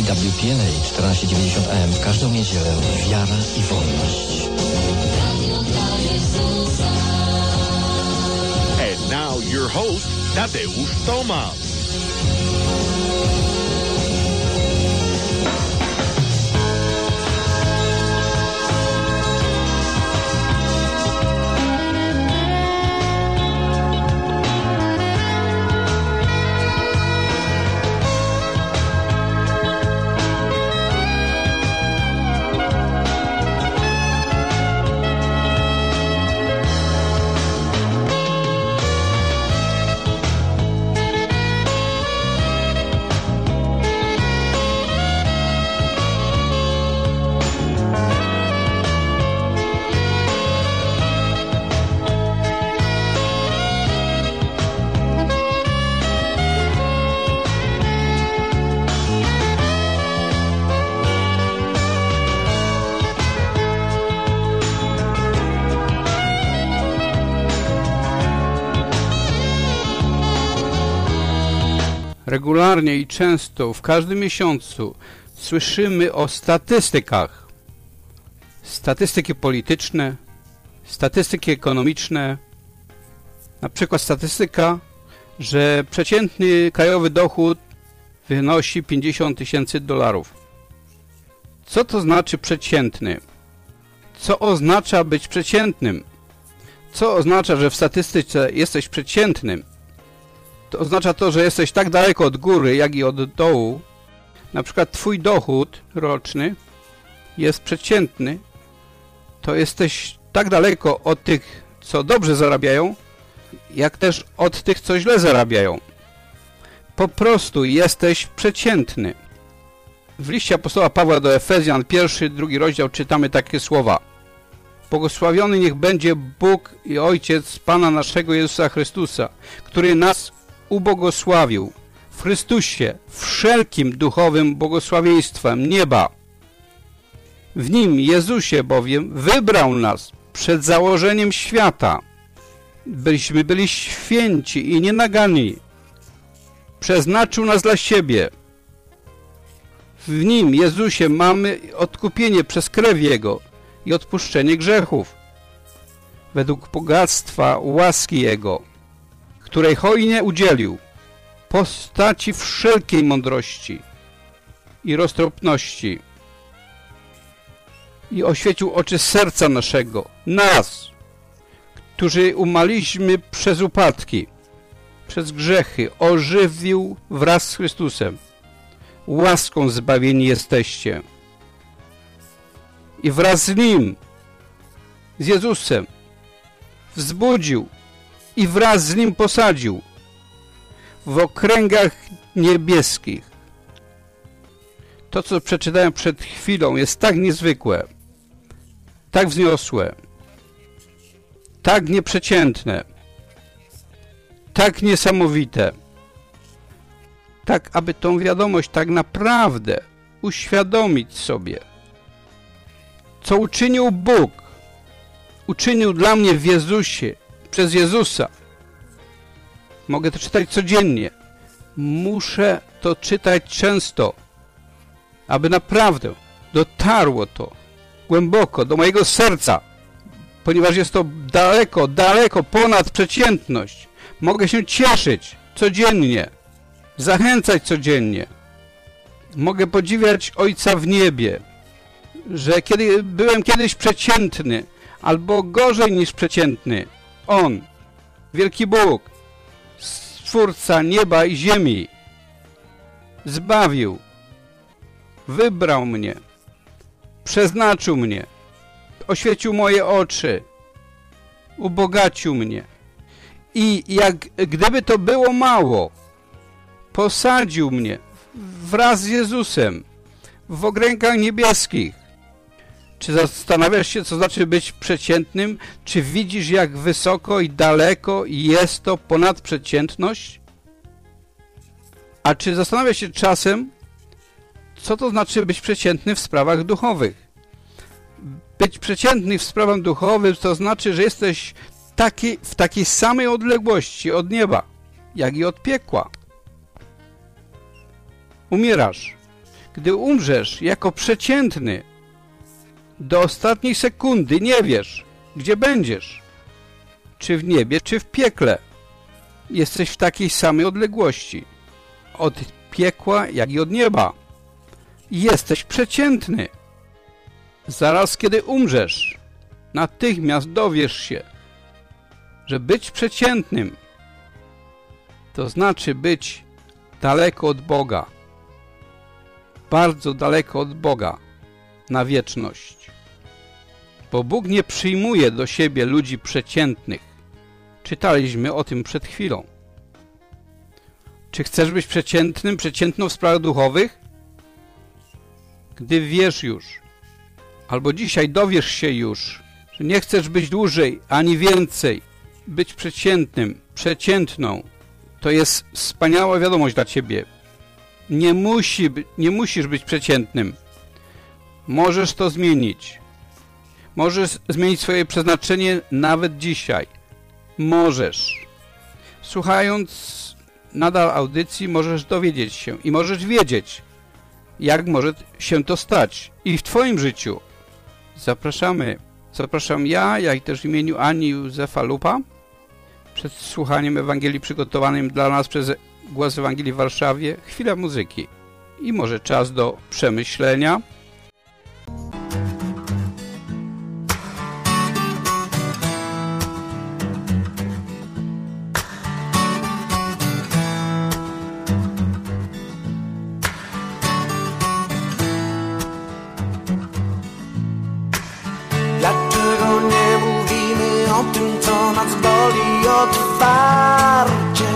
EWTN 1490 AM w każdą niedzielę. Wiara i wolność. And now your host, Tadeusz Tomasz. Regularnie i często w każdym miesiącu słyszymy o statystykach. Statystyki polityczne, statystyki ekonomiczne. Na przykład statystyka, że przeciętny krajowy dochód wynosi $50,000. Co to znaczy przeciętny? Co oznacza być przeciętnym? Co oznacza, że w statystyce jesteś przeciętnym? To oznacza to, że jesteś tak daleko od góry, jak i od dołu. Na przykład twój dochód roczny jest przeciętny, to jesteś tak daleko od tych, co dobrze zarabiają, jak też od tych, co źle zarabiają. Po prostu jesteś przeciętny. W liście apostoła Pawła do Efezjan, 1-2 rozdział czytamy takie słowa. Błogosławiony niech będzie Bóg i Ojciec Pana naszego Jezusa Chrystusa, który nas ubłogosławił w Chrystusie wszelkim duchowym błogosławieństwem nieba. W Nim, Jezusie bowiem, wybrał nas przed założeniem świata, byliśmy byli święci i nienagani. Przeznaczył nas dla siebie. W Nim, Jezusie, mamy odkupienie przez krew Jego i odpuszczenie grzechów, według bogactwa łaski Jego, której hojnie udzielił, postaci wszelkiej mądrości i roztropności i oświecił oczy serca naszego, nas, którzy umarliśmy przez upadki, przez grzechy, ożywił wraz z Chrystusem. Łaską zbawieni jesteście. I wraz z Nim, z Jezusem, wzbudził i wraz z Nim posadził w okręgach niebieskich. To, co przeczytałem przed chwilą, jest tak niezwykłe, tak wzniosłe, tak nieprzeciętne, tak niesamowite, tak, aby tą wiadomość tak naprawdę uświadomić sobie, co uczynił Bóg, uczynił dla mnie w Jezusie, przez Jezusa. Mogę to czytać codziennie. Muszę to czytać często, aby naprawdę dotarło to głęboko do mojego serca, ponieważ jest to daleko, daleko ponad przeciętność. Mogę się cieszyć codziennie, zachęcać codziennie. Mogę podziwiać Ojca w niebie, że kiedy byłem kiedyś przeciętny, albo gorzej niż przeciętny, On, wielki Bóg, Stwórca nieba i ziemi, zbawił, wybrał mnie, przeznaczył mnie, oświecił moje oczy, ubogacił mnie i jak gdyby to było mało, posadził mnie wraz z Jezusem w okręgach niebieskich. Czy zastanawiasz się, co znaczy być przeciętnym? Czy widzisz, jak wysoko i daleko jest to ponadprzeciętność? A czy zastanawiasz się czasem, co to znaczy być przeciętny w sprawach duchowych? Być przeciętny w sprawach duchowych to znaczy, że jesteś w takiej samej odległości od nieba, jak i od piekła. Umierasz. Gdy umrzesz jako przeciętny, do ostatniej sekundy nie wiesz, gdzie będziesz. Czy w niebie, czy w piekle. Jesteś w takiej samej odległości. Od piekła, jak i od nieba. Jesteś przeciętny. Zaraz kiedy umrzesz, natychmiast dowiesz się, że być przeciętnym to znaczy być daleko od Boga. Bardzo daleko od Boga na wieczność. Bo Bóg nie przyjmuje do siebie ludzi przeciętnych. Czytaliśmy o tym przed chwilą. Czy chcesz być przeciętnym, przeciętną w sprawach duchowych? Gdy wiesz już, albo dzisiaj dowiesz się już, że nie chcesz być dłużej ani więcej, być przeciętnym, przeciętną, to jest wspaniała wiadomość dla ciebie. Nie musisz być przeciętnym. Możesz to zmienić. Możesz zmienić swoje przeznaczenie nawet dzisiaj. Możesz. Słuchając nadal audycji, możesz dowiedzieć się i możesz wiedzieć, jak może się to stać i w twoim życiu. Zapraszam ja, jak też w imieniu Ani Józefa Lupa, przed słuchaniem Ewangelii przygotowanym dla nas przez Głos Ewangelii w Warszawie, chwila muzyki i może czas do przemyślenia. Dlaczego nie mówimy o tym, co nas boli otwarcie?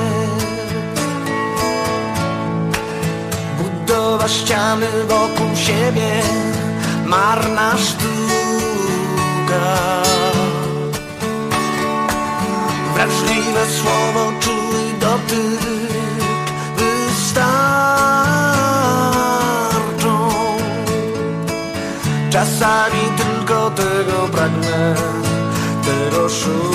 Budowa ściany wokół siebie, marna sztuka. Wrażliwe słowo, czuły dotyk wystarczą. Czasami tylko tego pragnę, tego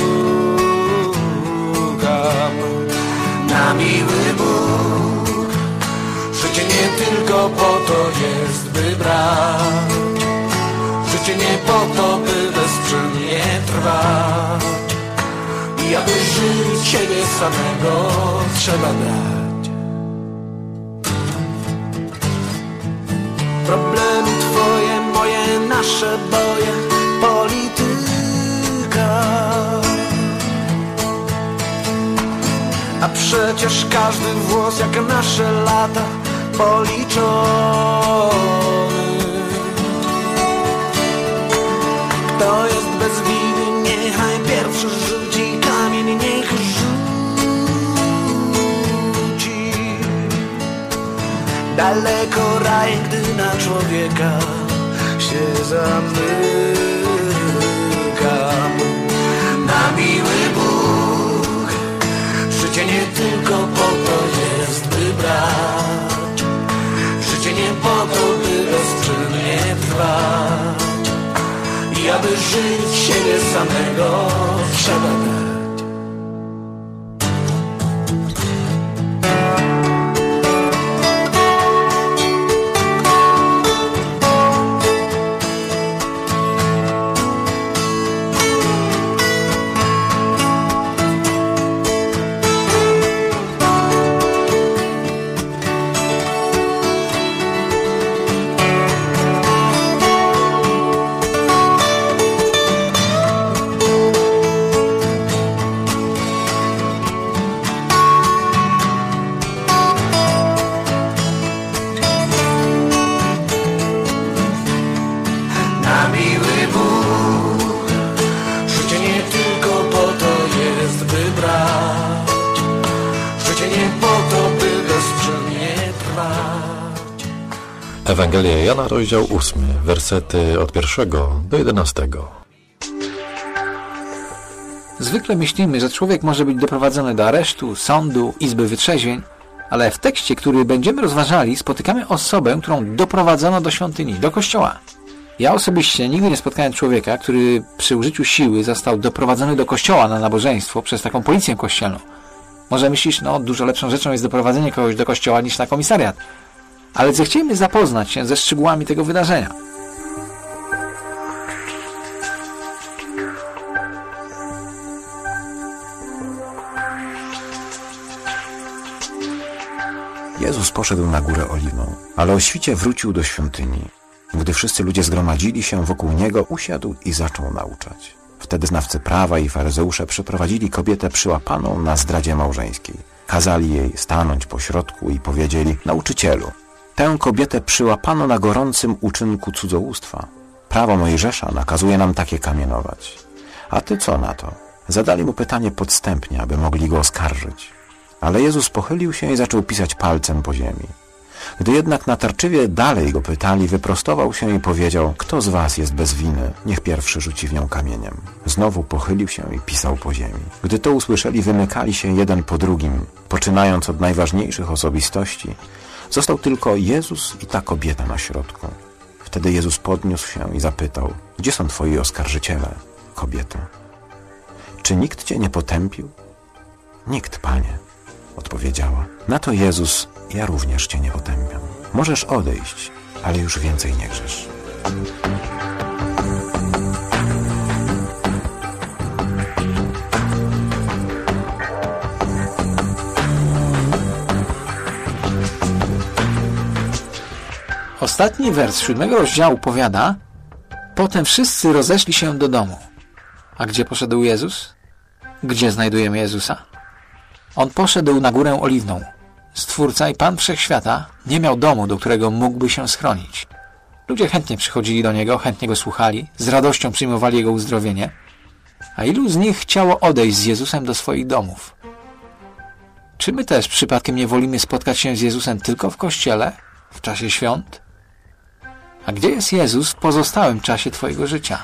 szukam. Na miły Bóg, życie nie tylko po to jest, by brać. Życie nie po to, by bezczynnie trwać. I aby żyć siebie samego, trzeba dać. Problemy twoje, moje, nasze boje, polityka. A przecież każdy włos jak nasze lata policzony. Kto jest bez winy, niechaj pierwszy rzuci kamień, niech rzuci. Daleko raj, gdy na człowieka się zamykam. Na miły Bóg, życie nie tylko po to jest, by brać. Życie nie po to, by bezczynnie trwać. I aby żyć siebie samego, trzeba dać. Ewangelia Jana, rozdział 8, wersety od 1 do 11. Zwykle myślimy, że człowiek może być doprowadzony do aresztu, sądu, izby wytrzeźwień, ale w tekście, który będziemy rozważali, spotykamy osobę, którą doprowadzono do świątyni, do kościoła. Ja osobiście nigdy nie spotkałem człowieka, który przy użyciu siły został doprowadzony do kościoła na nabożeństwo przez taką policję kościelną. Może myślisz, no dużo lepszą rzeczą jest doprowadzenie kogoś do kościoła niż na komisariat. ale zechciejmy zapoznać się ze szczegółami tego wydarzenia. Jezus poszedł na Górę Oliwną, ale o świcie wrócił do świątyni. Gdy wszyscy ludzie zgromadzili się wokół Niego, usiadł i zaczął nauczać. Wtedy znawcy prawa i faryzeusze przyprowadzili kobietę przyłapaną na zdradzie małżeńskiej. Kazali jej stanąć pośrodku i powiedzieli: Nauczycielu, tę kobietę przyłapano na gorącym uczynku cudzołóstwa. Prawo Mojżesza nakazuje nam takie kamienować. A ty co na to? Zadali mu pytanie podstępnie, aby mogli go oskarżyć. Ale Jezus pochylił się i zaczął pisać palcem po ziemi. Gdy jednak natarczywie dalej go pytali, wyprostował się i powiedział: Kto z was jest bez winy? Niech pierwszy rzuci w nią kamieniem. Znowu pochylił się i pisał po ziemi. Gdy to usłyszeli, wymykali się jeden po drugim, poczynając od najważniejszych osobistości. Został tylko Jezus i ta kobieta na środku. Wtedy Jezus podniósł się i zapytał: Gdzie są twoi oskarżyciele, kobieto? Czy nikt cię nie potępił? Nikt, Panie, odpowiedziała. Na to Jezus: Ja również cię nie potępiam. Możesz odejść, ale już więcej nie grzesz. Ostatni wers 7 rozdziału powiada: Potem wszyscy rozeszli się do domu. A gdzie poszedł Jezus? Gdzie znajdujemy Jezusa? On poszedł na Górę Oliwną. Stwórca i Pan Wszechświata nie miał domu, do którego mógłby się schronić. Ludzie chętnie przychodzili do Niego, chętnie Go słuchali, z radością przyjmowali Jego uzdrowienie. A ilu z nich chciało odejść z Jezusem do swoich domów? Czy my też przypadkiem nie wolimy spotkać się z Jezusem tylko w kościele, w czasie świąt? A gdzie jest Jezus w pozostałym czasie Twojego życia?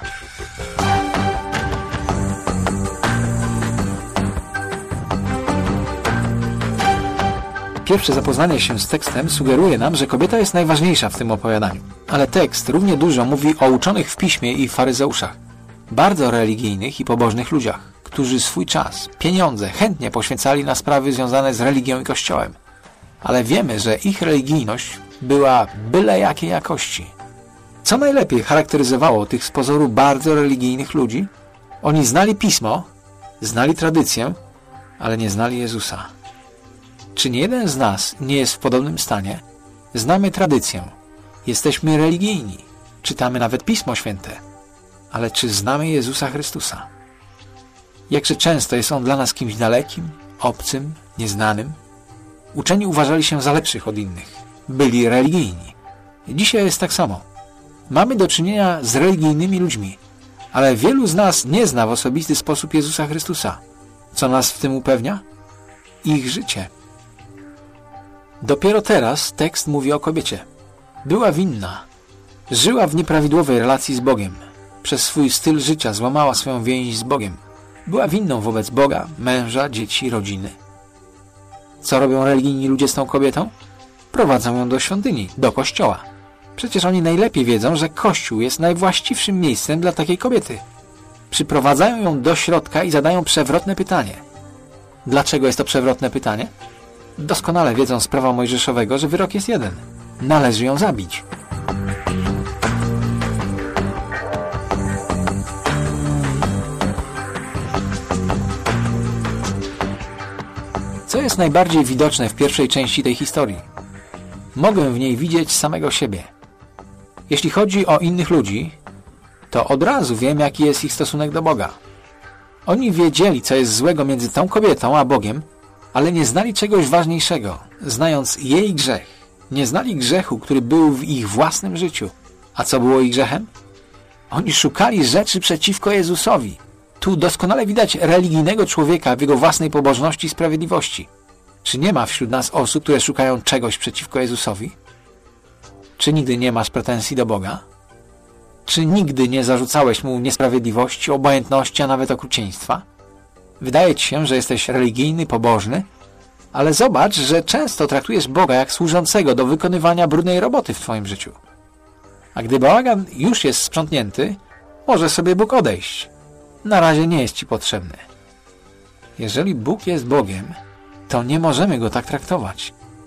Pierwsze zapoznanie się z tekstem sugeruje nam, że kobieta jest najważniejsza w tym opowiadaniu. Ale tekst równie dużo mówi o uczonych w piśmie i faryzeuszach, bardzo religijnych i pobożnych ludziach, którzy swój czas, pieniądze chętnie poświęcali na sprawy związane z religią i Kościołem. Ale wiemy, że ich religijność była byle jakiej jakości. Co najlepiej charakteryzowało tych z pozoru bardzo religijnych ludzi? Oni znali Pismo, znali tradycję, ale nie znali Jezusa. Czy nie jeden z nas nie jest w podobnym stanie? Znamy tradycję, jesteśmy religijni, czytamy nawet Pismo Święte, ale czy znamy Jezusa Chrystusa? Jakże często jest On dla nas kimś dalekim, obcym, nieznanym? Uczeni uważali się za lepszych od innych, byli religijni. Dzisiaj jest tak samo. Mamy do czynienia z religijnymi ludźmi, ale wielu z nas nie zna w osobisty sposób Jezusa Chrystusa. Co nas w tym upewnia? Ich życie. Dopiero teraz tekst mówi o kobiecie. Była winna. Żyła w nieprawidłowej relacji z Bogiem. Przez swój styl życia złamała swoją więź z Bogiem. Była winną wobec Boga, męża, dzieci, rodziny. Co robią religijni ludzie z tą kobietą? Prowadzą ją do świątyni, do kościoła. Przecież oni najlepiej wiedzą, że kościół jest najwłaściwszym miejscem dla takiej kobiety. Przyprowadzają ją do środka i zadają przewrotne pytanie. Dlaczego jest to przewrotne pytanie? Doskonale wiedzą z prawa mojżeszowego, że wyrok jest jeden. Należy ją zabić. Co jest najbardziej widoczne w pierwszej części tej historii? Mogę w niej widzieć samego siebie. Jeśli chodzi o innych ludzi, to od razu wiem, jaki jest ich stosunek do Boga. Oni wiedzieli, co jest złego między tą kobietą a Bogiem, ale nie znali czegoś ważniejszego. Znając jej grzech, nie znali grzechu, który był w ich własnym życiu. A co było ich grzechem? Oni szukali rzeczy przeciwko Jezusowi. Tu doskonale widać religijnego człowieka w jego własnej pobożności i sprawiedliwości. Czy nie ma wśród nas osób, które szukają czegoś przeciwko Jezusowi? Czy nigdy nie masz pretensji do Boga? Czy nigdy nie zarzucałeś Mu niesprawiedliwości, obojętności, a nawet okrucieństwa? Wydaje ci się, że jesteś religijny, pobożny, ale zobacz, że często traktujesz Boga jak służącego do wykonywania brudnej roboty w twoim życiu. A gdy bałagan już jest sprzątnięty, może sobie Bóg odejść. Na razie nie jest ci potrzebny. Jeżeli Bóg jest Bogiem, to nie możemy Go tak traktować.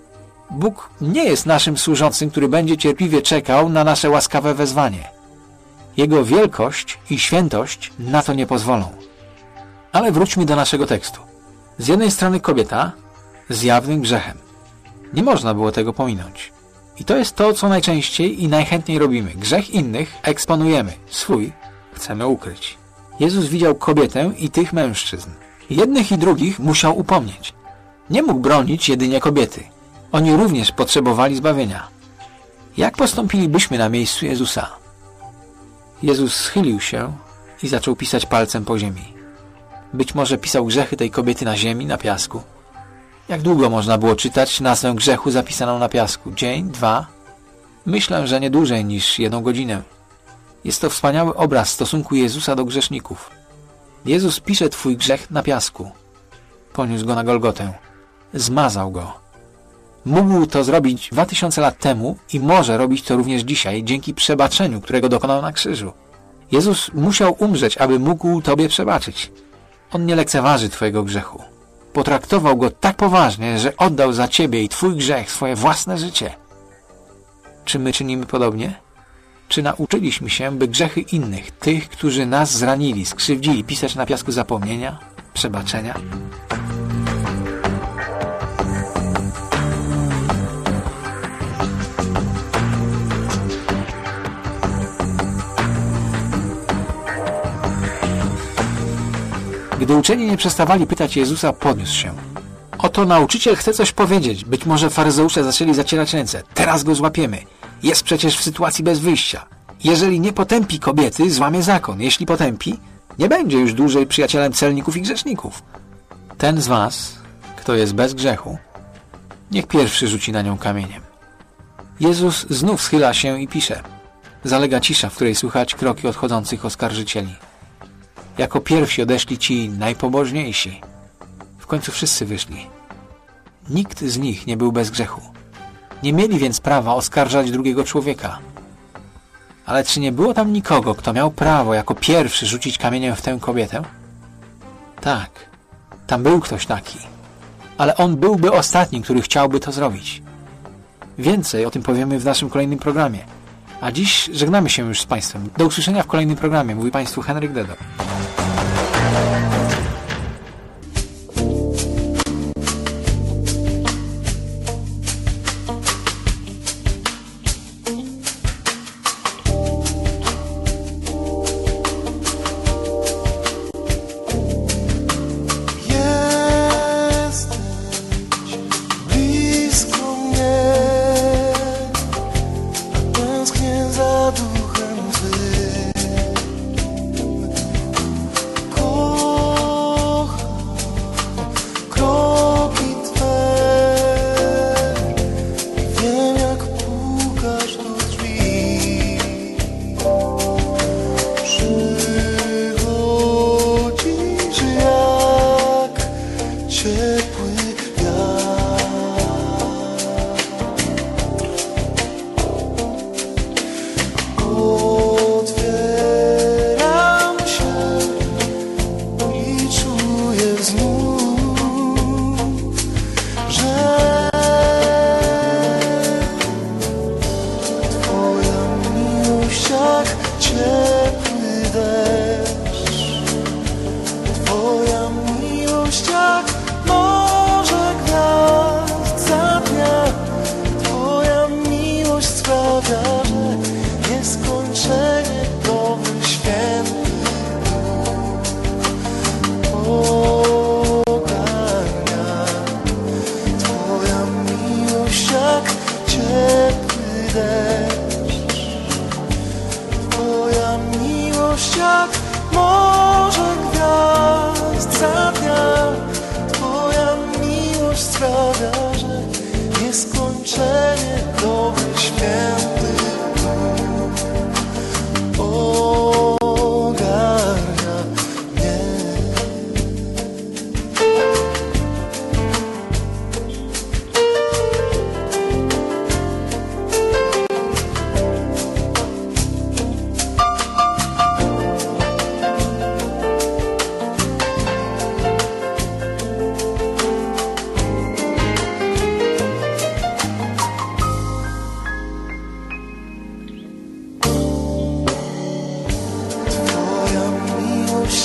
Bóg nie jest naszym służącym, który będzie cierpliwie czekał na nasze łaskawe wezwanie. Jego wielkość i świętość na to nie pozwolą. Ale wróćmy do naszego tekstu. Z jednej strony kobieta z jawnym grzechem. Nie można było tego pominąć. I to jest to, co najczęściej i najchętniej robimy. Grzech innych eksponujemy, swój chcemy ukryć. Jezus widział kobietę i tych mężczyzn. Jednych i drugich musiał upomnieć. Nie mógł bronić jedynie kobiety. Oni również potrzebowali zbawienia. Jak postąpilibyśmy na miejscu Jezusa? Jezus schylił się i zaczął pisać palcem po ziemi. Być może pisał grzechy tej kobiety na ziemi, na piasku. Jak długo można było czytać nazwę grzechu zapisaną na piasku? Dzień? 2? Myślę, że nie dłużej niż 1 godzinę. Jest to wspaniały obraz stosunku Jezusa do grzeszników. Jezus pisze twój grzech na piasku. Poniósł go na Golgotę. Zmazał go. Mógł to zrobić 2000 lat temu i może robić to również dzisiaj dzięki przebaczeniu, którego dokonał na krzyżu. Jezus musiał umrzeć, aby mógł tobie przebaczyć. On nie lekceważy twojego grzechu. Potraktował go tak poważnie, że oddał za ciebie i twój grzech swoje własne życie. Czy my czynimy podobnie? Czy nauczyliśmy się, by grzechy innych, tych, którzy nas zranili, skrzywdzili, pisać na piasku zapomnienia, przebaczenia? Gdy uczeni nie przestawali pytać Jezusa, podniósł się. Oto nauczyciel chce coś powiedzieć. Być może faryzeusze zaczęli zacierać ręce. Teraz go złapiemy. Jest przecież w sytuacji bez wyjścia. Jeżeli nie potępi kobiety, złamie zakon. Jeśli potępi, nie będzie już dłużej przyjacielem celników i grzeszników. Ten z was, kto jest bez grzechu, niech pierwszy rzuci na nią kamieniem. Jezus znów schyla się i pisze. Zalega cisza, w której słychać kroki odchodzących oskarżycieli. Jako pierwsi odeszli ci najpobożniejsi. W końcu wszyscy wyszli. Nikt z nich nie był bez grzechu. Nie mieli więc prawa oskarżać drugiego człowieka. Ale czy nie było tam nikogo, kto miał prawo jako pierwszy rzucić kamieniem w tę kobietę? Tak, tam był ktoś taki. Ale on byłby ostatnim, który chciałby to zrobić. Więcej o tym powiemy w naszym kolejnym programie. A dziś żegnamy się już z Państwem. Do usłyszenia w kolejnym programie. Mówi Państwu Henryk Dedo.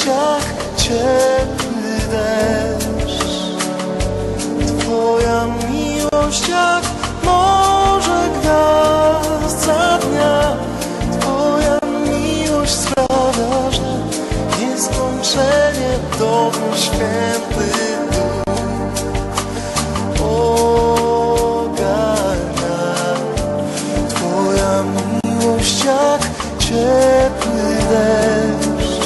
miłość jak ciepły deszcz, Twoja miłość jak morze gwiazd za dnia, Twoja miłość sprawia, że nieskończenie dobry święty Duch ogarnia. Twoja miłość jak ciepły deszcz,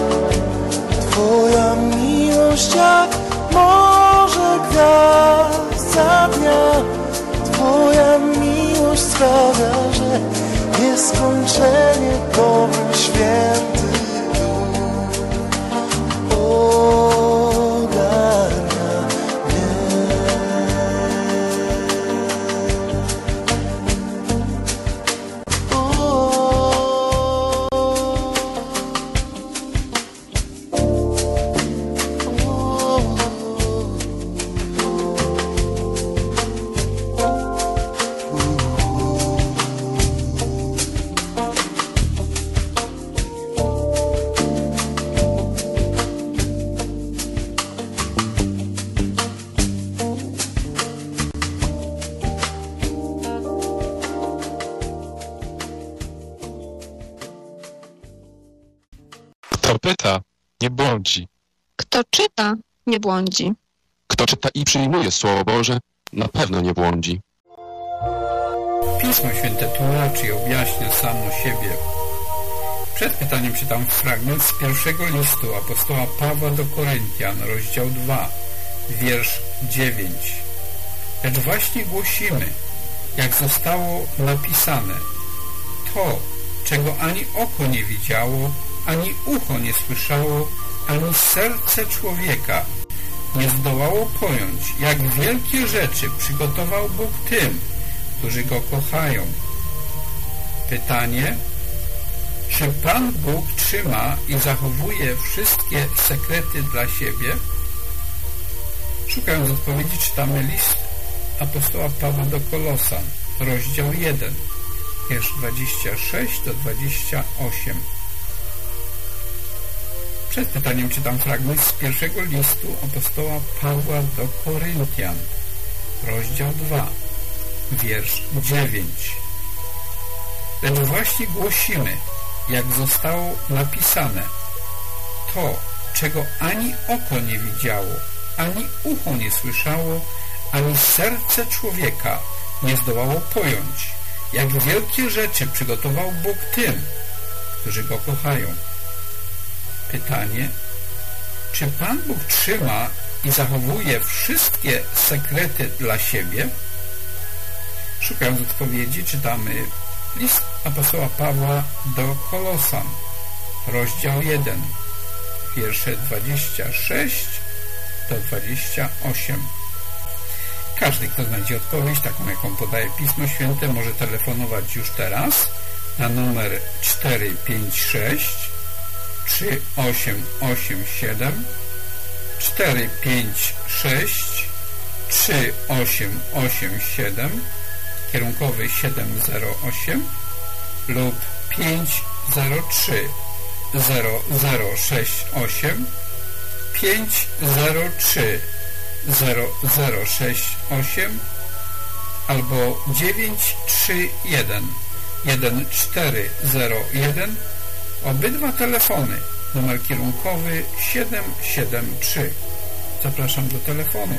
Twoja miłość jak morze gwiazd za dnia, Twoja miłość sprawia, że nieskończenie dobry święty Duch ogarnia mnie. Kto pyta, nie błądzi. Kto czyta, nie błądzi. Kto czyta i przyjmuje Słowo Boże, na pewno nie błądzi. Pismo Święte tłumaczy i objaśnia samo siebie. Przed pytaniem czytam fragment z pierwszego listu apostoła Pawła do Koryntian, rozdział 2, wiersz 9. Lecz właśnie głosimy, jak zostało napisane, to, czego ani oko nie widziało, ani ucho nie słyszało, ani serce człowieka nie zdołało pojąć, jak wielkie rzeczy przygotował Bóg tym, którzy Go kochają. Pytanie: czy Pan Bóg trzyma i zachowuje wszystkie sekrety dla siebie? Szukając odpowiedzi, czytamy list apostoła Pawła do Kolosan, rozdział 1, wiersz 26 do 28. Przed pytaniem czytam fragment z pierwszego listu apostoła Pawła do Koryntian, rozdział 2, wiersz 9. Lecz właśnie głosimy, jak zostało napisane, to, czego ani oko nie widziało, ani ucho nie słyszało, ani serce człowieka nie zdołało pojąć, jak wielkie rzeczy przygotował Bóg tym, którzy Go kochają. Pytanie: czy Pan Bóg trzyma i zachowuje wszystkie sekrety dla siebie? Szukając odpowiedzi, czytamy list apostoła Pawła do Kolosan, rozdział 1, wiersze 26 do 28. Każdy, kto znajdzie odpowiedź, taką jaką podaje Pismo Święte, może telefonować już teraz na numer 456 3887 456 3887, kierunkowy 708 lub 503 0068 503 0068 albo 931 1401. Obydwa telefony, numer kierunkowy 773. Zapraszam do telefonu.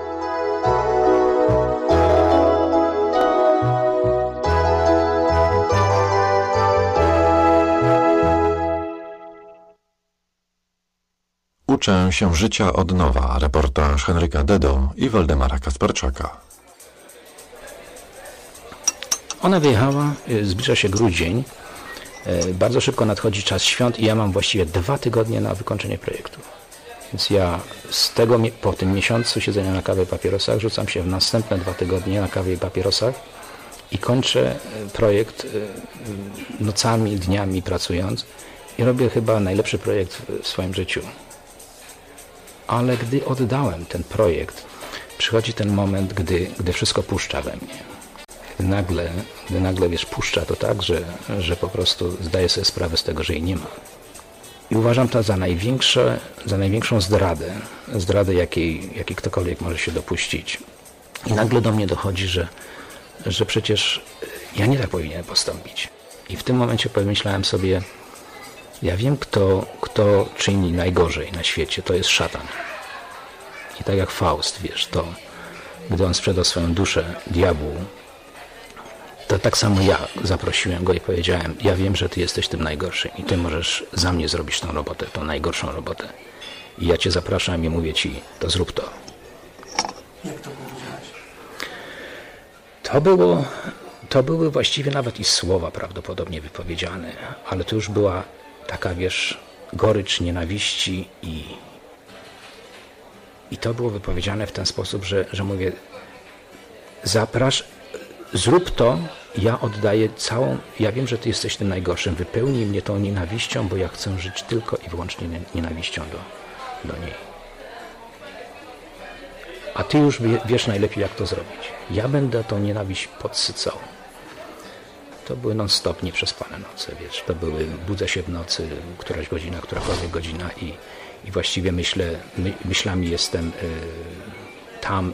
Uczę się życia od nowa. Reportaż Henryka Dedo i Waldemara Kasperczaka. Ona wyjechała, zbliża się grudzień, bardzo szybko nadchodzi czas świąt i ja mam właściwie 2 tygodnie na wykończenie projektu. Więc ja po tym miesiącu siedzenia na kawie i papierosach rzucam się w następne 2 tygodnie na kawie i papierosach i kończę projekt nocami, dniami pracując i robię chyba najlepszy projekt w swoim życiu. Ale gdy oddałem ten projekt, przychodzi ten moment, gdy wszystko puszcza we mnie. Gdy nagle, wiesz, puszcza to tak, że po prostu zdaję sobie sprawę z tego, że jej nie ma. I uważam to za największą zdradę jakiej ktokolwiek może się dopuścić. I nagle do mnie dochodzi, że przecież ja nie tak powinienem postąpić. I w tym momencie pomyślałem sobie, ja wiem, kto czyni najgorzej na świecie, to jest szatan. I tak jak Faust, wiesz, to gdy on sprzedał swoją duszę diabłu, to tak samo ja zaprosiłem go i powiedziałem, ja wiem, że ty jesteś tym najgorszym i ty możesz za mnie zrobić tą robotę, tą najgorszą robotę. I ja cię zapraszam i mówię ci, to zrób to. Jak to powiedziałeś? To były właściwie nawet i słowa prawdopodobnie wypowiedziane, ale to już była taka, wiesz, gorycz nienawiści i to było wypowiedziane w ten sposób, że mówię, zrób to, ja oddaję ja wiem, że ty jesteś tym najgorszym, wypełnij mnie tą nienawiścią, bo ja chcę żyć tylko i wyłącznie nienawiścią do niej. A ty już wiesz najlepiej, jak to zrobić. Ja będę tą nienawiść podsycał. To były non-stop nieprzespane noce, wiesz, budzę się w nocy, którakolwiek godzina i właściwie myślami jestem tam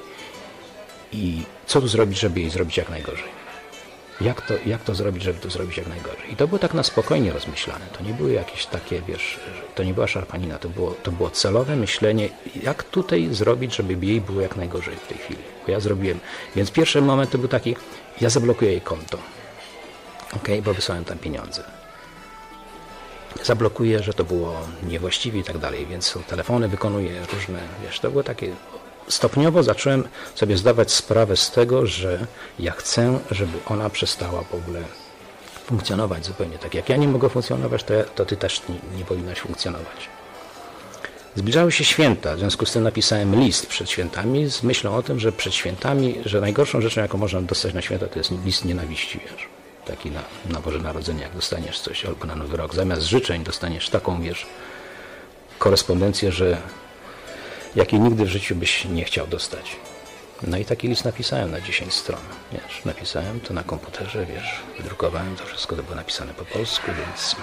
i co tu zrobić, żeby jej zrobić jak najgorzej. Jak to zrobić, żeby to zrobić jak najgorzej. I to było tak na spokojnie rozmyślane. To nie były jakieś takie, wiesz, to nie była szarpanina, to było celowe myślenie, jak tutaj zrobić, żeby jej było jak najgorzej w tej chwili. Bo ja zrobiłem, więc pierwszy moment to był taki, ja zablokuję jej konto. Bo wysłałem tam pieniądze. Zablokuję, że to było niewłaściwie i tak dalej, więc telefony wykonuję różne, wiesz, to było takie. Stopniowo zacząłem sobie zdawać sprawę z tego, że ja chcę, żeby ona przestała w ogóle funkcjonować zupełnie tak. Jak ja nie mogę funkcjonować, to ty też nie powinnaś funkcjonować. Zbliżały się święta, w związku z tym napisałem list przed świętami z myślą o tym, że przed świętami, że najgorszą rzeczą, jaką można dostać na święta, to jest list nienawiści, wiesz. Taki na Boże Narodzenie, jak dostaniesz coś, albo na Nowy Rok. Zamiast życzeń dostaniesz taką, wiesz, korespondencję, jakiej nigdy w życiu byś nie chciał dostać. No i taki list napisałem na 10 stron, wiesz. Napisałem to na komputerze, wiesz, wydrukowałem to wszystko, to było napisane po polsku,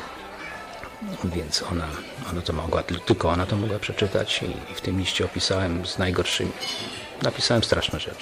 więc ona to mogła, tylko ona to mogła przeczytać i w tym liście opisałem z najgorszymi, napisałem straszne rzeczy.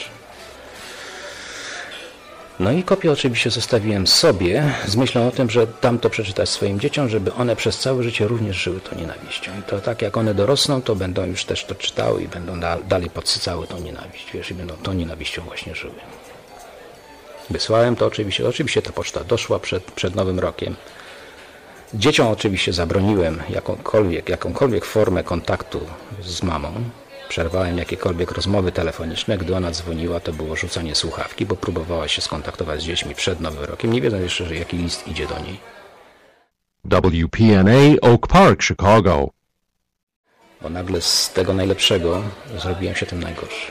No i kopię oczywiście zostawiłem sobie z myślą o tym, że dam to przeczytać swoim dzieciom, żeby one przez całe życie również żyły tą nienawiścią. I to tak jak one dorosną, to będą już też to czytały i będą dalej podsycały tą nienawiść, wiesz, i będą tą nienawiścią właśnie żyły. Wysłałem to oczywiście ta poczta doszła przed Nowym Rokiem. Dzieciom oczywiście zabroniłem jakąkolwiek formę kontaktu z mamą. Przerwałem jakiekolwiek rozmowy telefoniczne. Gdy ona dzwoniła, to było rzucanie słuchawki, bo próbowała się skontaktować z dziećmi przed Nowym Rokiem, nie wiedząc jeszcze, że jaki list idzie do niej. WPNA Oak Park, Chicago. Bo nagle z tego najlepszego zrobiłem się tym najgorszy.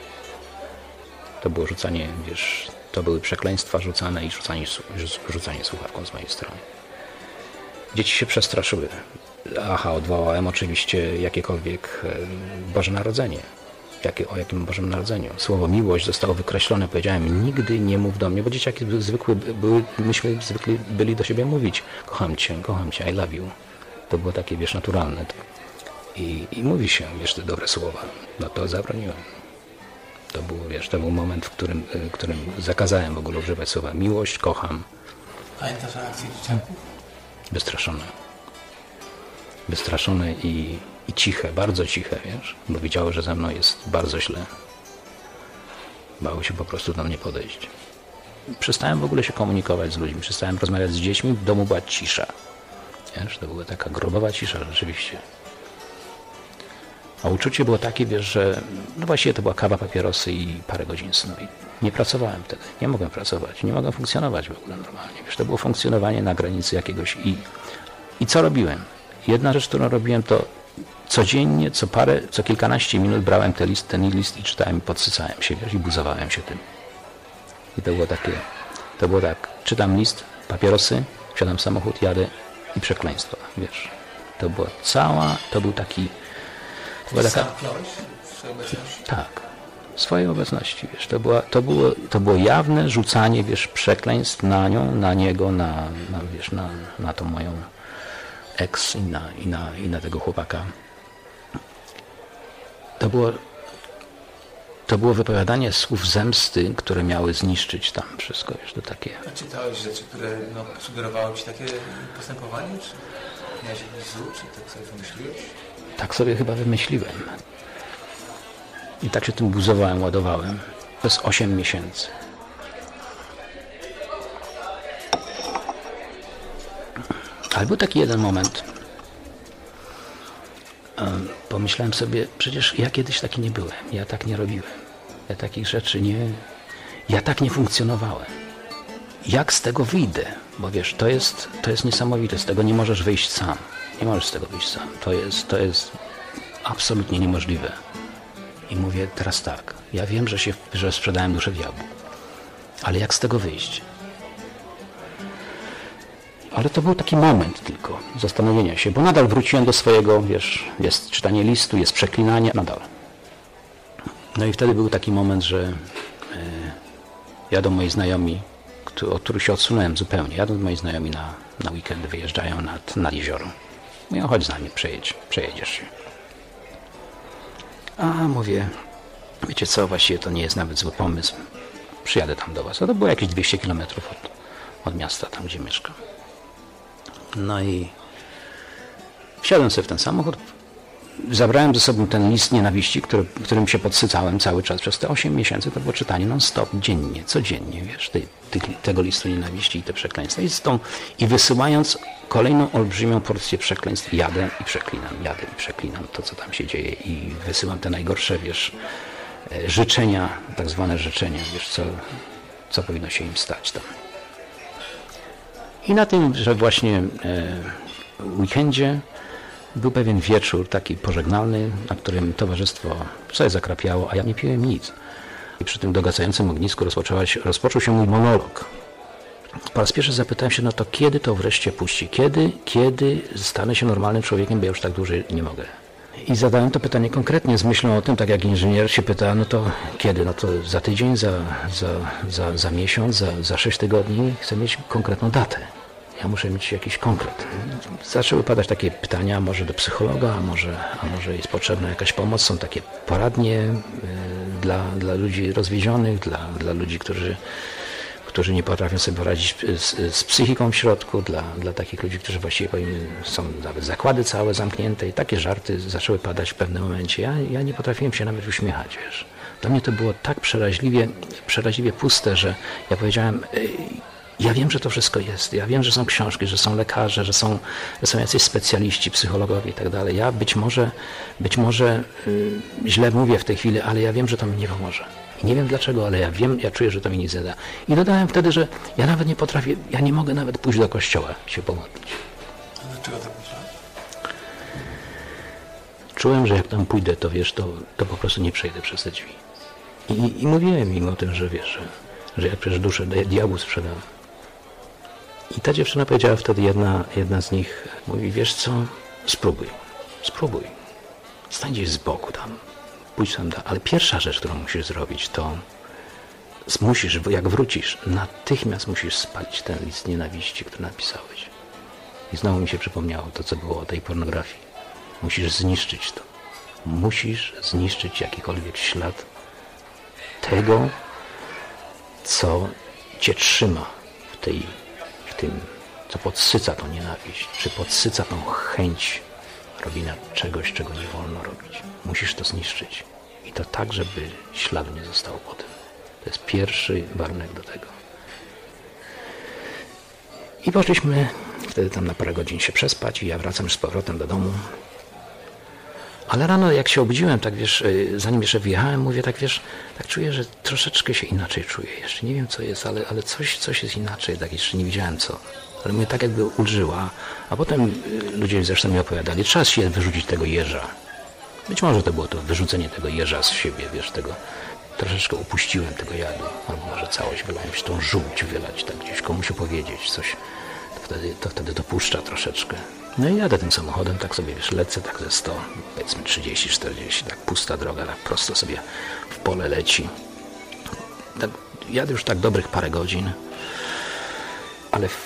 To było rzucanie, wiesz, to były przekleństwa rzucane i rzucanie słuchawką z mojej strony. Dzieci się przestraszyły. Odwołałem oczywiście jakiekolwiek Boże Narodzenie. O jakim Bożym Narodzeniu? Słowo miłość zostało wykreślone. Powiedziałem, nigdy nie mów do mnie, bo dzieciaki myśmy zwykli byli do siebie mówić. Kocham cię, I love you. To było takie, wiesz, naturalne. I mówi się, wiesz, te dobre słowa. No to zabroniłem. To był moment, w którym zakazałem w ogóle używać słowa miłość, kocham. Pamiętasz reakcję dzieciaków? Wystraszone i ciche, bardzo ciche, wiesz, bo widziały, że ze mną jest bardzo źle. Bały się po prostu do mnie podejść. Przestałem w ogóle się komunikować z ludźmi, przestałem rozmawiać z dziećmi, w domu była cisza. Wiesz, to była taka grobowa cisza rzeczywiście. A uczucie było takie, wiesz, że no właściwie to była kawa, papierosy i parę godzin snu. I nie pracowałem wtedy, nie mogłem pracować, nie mogłem funkcjonować w ogóle normalnie. Wiesz, to było funkcjonowanie na granicy jakiegoś i co robiłem? Jedna rzecz, którą robiłem, to codziennie, co kilkanaście minut brałem ten list i czytałem i podsycałem się, wiesz, i buzowałem się tym. I to było tak, czytam list, papierosy, wsiadam w samochód, jadę i przekleństwa, wiesz. To był taki... Tak, w swojej obecności, wiesz, to było jawne rzucanie, wiesz, przekleństw na nią, na niego, na tą moją ex i na tego chłopaka. To było wypowiadanie słów zemsty, które miały zniszczyć tam wszystko, wiesz, to takie... A czytałeś rzeczy, które sugerowały ci takie postępowanie? Czy miałeś jakiś wzór, czy tak sobie wymyśliłeś? Tak sobie chyba wymyśliłem. I tak się tym buzowałem, ładowałem. Przez 8 miesięcy. Ale był taki jeden moment. Pomyślałem sobie, przecież ja kiedyś taki nie byłem. Ja tak nie robiłem. Ja takich rzeczy nie... Ja tak nie funkcjonowałem. Jak z tego wyjdę? Bo wiesz, to jest niesamowite. Z tego nie możesz wyjść sam. Nie możesz z tego wyjść sam. To jest absolutnie niemożliwe. I mówię teraz tak. Ja wiem, że sprzedałem duszę diabłu. Ale jak z tego wyjść? Ale to był taki moment tylko zastanowienia się, bo nadal wróciłem do swojego, wiesz, jest czytanie listu, jest przeklinanie, nadal. No i wtedy był taki moment, że jadą moi znajomi, od których się odsunąłem zupełnie, jadą moi znajomi na weekend, wyjeżdżają nad jezioro. Mówią, chodź z nami, przejedziesz się. A mówię, wiecie co, właściwie to nie jest nawet zły pomysł, przyjadę tam do was. A to było jakieś 200 km od miasta, tam gdzie mieszkam. No i wsiadłem sobie w ten samochód, zabrałem ze sobą ten list nienawiści, którym się podsycałem cały czas przez te 8 miesięcy. To było czytanie non-stop, dziennie, codziennie, wiesz, tego listu nienawiści i te przekleństwa. I wysyłając kolejną olbrzymią porcję przekleństw, jadę i przeklinam to, co tam się dzieje i wysyłam te najgorsze, wiesz, życzenia, tak zwane życzenia, wiesz, co powinno się im stać tam. I na tym, że właśnie weekendzie był pewien wieczór taki pożegnalny, na którym towarzystwo sobie zakrapiało, a ja nie piłem nic. I przy tym dogasającym ognisku rozpoczął się mój monolog. Po raz pierwszy zapytałem się, no to kiedy to wreszcie puści? Kiedy stanę się normalnym człowiekiem, bo ja już tak dłużej nie mogę. I zadałem to pytanie konkretnie z myślą o tym, tak jak inżynier się pyta, no to kiedy? No to za tydzień, za miesiąc, za 6 tygodni chcę mieć konkretną datę. Ja muszę mieć jakiś konkret. Zaczęły padać takie pytania, może do psychologa, a może jest potrzebna jakaś pomoc. Są takie poradnie dla ludzi rozwiedzionych, dla ludzi, którzy nie potrafią sobie poradzić z psychiką w środku, dla takich ludzi, którzy właściwie są nawet zakłady całe zamknięte i takie żarty zaczęły padać w pewnym momencie. Ja nie potrafiłem się nawet uśmiechać, wiesz. Dla mnie to było tak przeraźliwie puste, że ja powiedziałem, ja wiem, że to wszystko jest, ja wiem, że są książki, że są lekarze, że są jacyś specjaliści, psychologowie i tak dalej. Ja być może źle mówię w tej chwili, ale ja wiem, że to mi nie pomoże. I nie wiem dlaczego, ale ja czuję, że to mi nic nie da. I dodałem wtedy, że ja nawet nie potrafię, ja nie mogę nawet pójść do kościoła się pomodlić. Dlaczego tak myślałeś? Czułem, że jak tam pójdę, to wiesz, to po prostu nie przejdę przez te drzwi. I mówiłem im o tym, że wiesz, że ja przecież duszę diabłu sprzedam. I ta dziewczyna powiedziała wtedy, jedna z nich mówi, wiesz co, spróbuj. Stań gdzieś z boku tam. Pójdź tam, ale pierwsza rzecz, którą musisz zrobić, to musisz, jak wrócisz, natychmiast musisz spalić ten list nienawiści, który napisałeś. I znowu mi się przypomniało to, co było o tej pornografii. Musisz zniszczyć to. Musisz zniszczyć jakikolwiek ślad tego, co cię trzyma w tym, co podsyca tą nienawiść, czy podsyca tą chęć robienia czegoś, czego nie wolno robić. Musisz to zniszczyć. I to tak, żeby śladu nie zostało po tym. To jest pierwszy warunek do tego. I poszliśmy wtedy tam na parę godzin się przespać i ja wracam już z powrotem do domu. Ale rano jak się obudziłem, tak wiesz, zanim jeszcze wyjechałem, mówię, tak wiesz, tak czuję, że troszeczkę się inaczej czuję. Jeszcze nie wiem co jest, ale coś jest inaczej, tak jeszcze nie wiedziałem co. Ale mnie tak jakby ulżyła, a potem ludzie zresztą mi opowiadali, trzeba się wyrzucić tego jeża. Być może to było to wyrzucenie tego jeża z siebie, wiesz, tego troszeczkę upuściłem tego jadu, albo może całość wylałem się, tą żółć wylać, tak gdzieś komuś opowiedzieć coś, to wtedy dopuszcza troszeczkę. No i jadę tym samochodem, tak sobie, wiesz, lecę tak ze 100, powiedzmy 30, 40, tak pusta droga, tak prosto sobie w pole leci. Tak, jadę już tak dobrych parę godzin, ale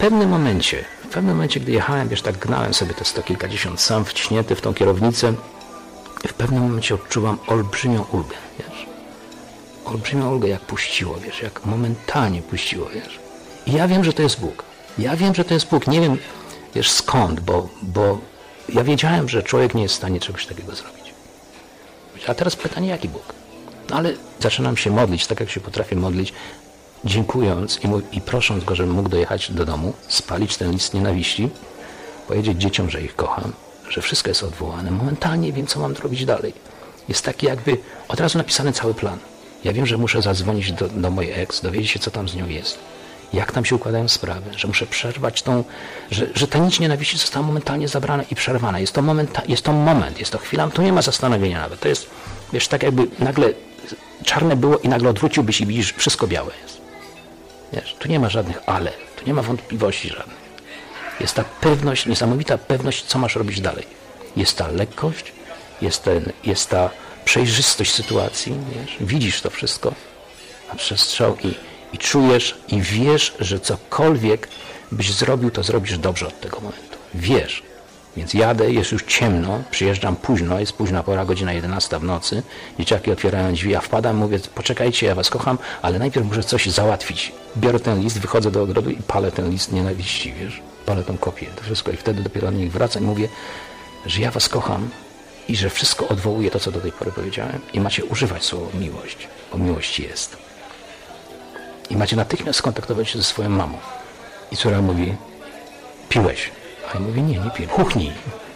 pewnym momencie, gdy jechałem, wiesz, tak gnałem sobie te 100 kilkadziesiąt sam wciśnięty w tą kierownicę, w pewnym momencie odczuwam olbrzymią ulgę, wiesz. Olbrzymią ulgę, jak puściło, wiesz, jak momentalnie puściło, wiesz. I ja wiem, że to jest Bóg. Ja wiem, że to jest Bóg. Nie wiem, wiesz, skąd, bo ja wiedziałem, że człowiek nie jest w stanie czegoś takiego zrobić. A teraz pytanie, jaki Bóg? No ale zaczynam się modlić, tak jak się potrafię modlić, dziękując i prosząc Go, żebym mógł dojechać do domu, spalić ten list nienawiści, powiedzieć dzieciom, że ich kocham, że wszystko jest odwołane. Momentalnie wiem, co mam robić dalej. Jest taki jakby od razu napisany cały plan. Ja wiem, że muszę zadzwonić do mojej ex, dowiedzieć się, co tam z nią jest. Jak tam się układają sprawy, że muszę przerwać że ta nić nienawiści została momentalnie zabrana i przerwana. Jest to moment, jest to chwila, tu nie ma zastanowienia nawet. To jest, wiesz, tak jakby nagle czarne było i nagle odwróciłbyś i widzisz, wszystko białe jest. Wiesz, tu nie ma żadnych ale, tu nie ma wątpliwości żadnych. Jest ta pewność, niesamowita pewność, co masz robić dalej. Jest ta lekkość, jest ta przejrzystość sytuacji, wiesz, widzisz to wszystko na przestrzał i czujesz i wiesz, że cokolwiek byś zrobił, to zrobisz dobrze od tego momentu. Wiesz. Więc jadę, jest już ciemno, przyjeżdżam późno, jest późna pora, godzina 11 w nocy, dzieciaki otwierają drzwi, ja wpadam, mówię, poczekajcie, ja was kocham, ale najpierw muszę coś załatwić. Biorę ten list, wychodzę do ogrodu i palę ten list nienawiści, wiesz, palę tą kopię, to wszystko i wtedy dopiero do nich wracam i mówię, że ja was kocham i że wszystko odwołuje to, co do tej pory powiedziałem i macie używać słowa miłość, bo miłość jest. I macie natychmiast skontaktować się ze swoją mamą. I córka mówi, piłeś. A ja mówię, nie piję, chuchnij.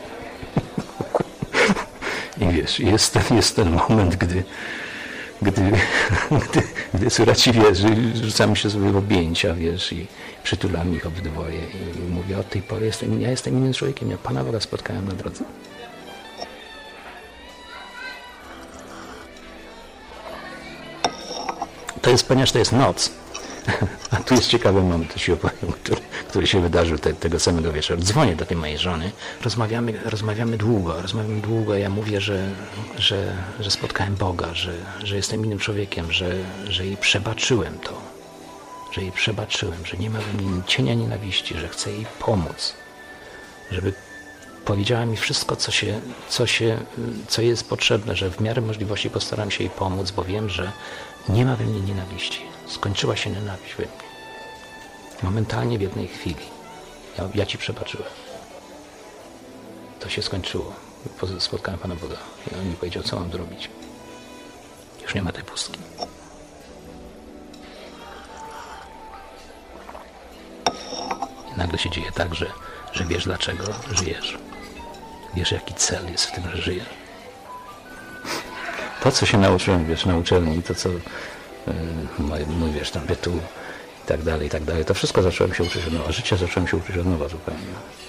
I wiesz, jest ten moment, gdy córa ci wierzy, rzucamy się sobie w objęcia, wiesz, i przytulamy ich obydwoje i mówię, od tej pory ja jestem innym człowiekiem, ja Pana Boga spotkałem na drodze. To jest, ponieważ to jest noc, a tu jest ciekawy moment, to się opowiem, który się wydarzył tego samego wieczoru. Dzwonię do tej mojej żony, rozmawiamy długo, ja mówię, że spotkałem Boga, że jestem innym człowiekiem, że jej przebaczyłem to, że nie ma we mnie cienia nienawiści, że chcę jej pomóc, żeby powiedziała mi wszystko, co jest potrzebne, że w miarę możliwości postaram się jej pomóc, bo wiem, że nie ma we mnie nienawiści. Skończyła się nienawiść we mnie. Momentalnie w jednej chwili. Ja ci przebaczyłem. To się skończyło. Spotkałem Pana Boga. I on mi powiedział, co mam zrobić. Już nie ma tej pustki. I nagle się dzieje tak, że wiesz, dlaczego żyjesz. Wiesz, jaki cel jest w tym, że żyjesz. To, co się nauczyłem, wiesz, na uczelni, to, co mój, wiesz, tam tytuł i tak dalej, to wszystko zacząłem się uczyć od nowa. Życia zacząłem się uczyć od nowa zupełnie.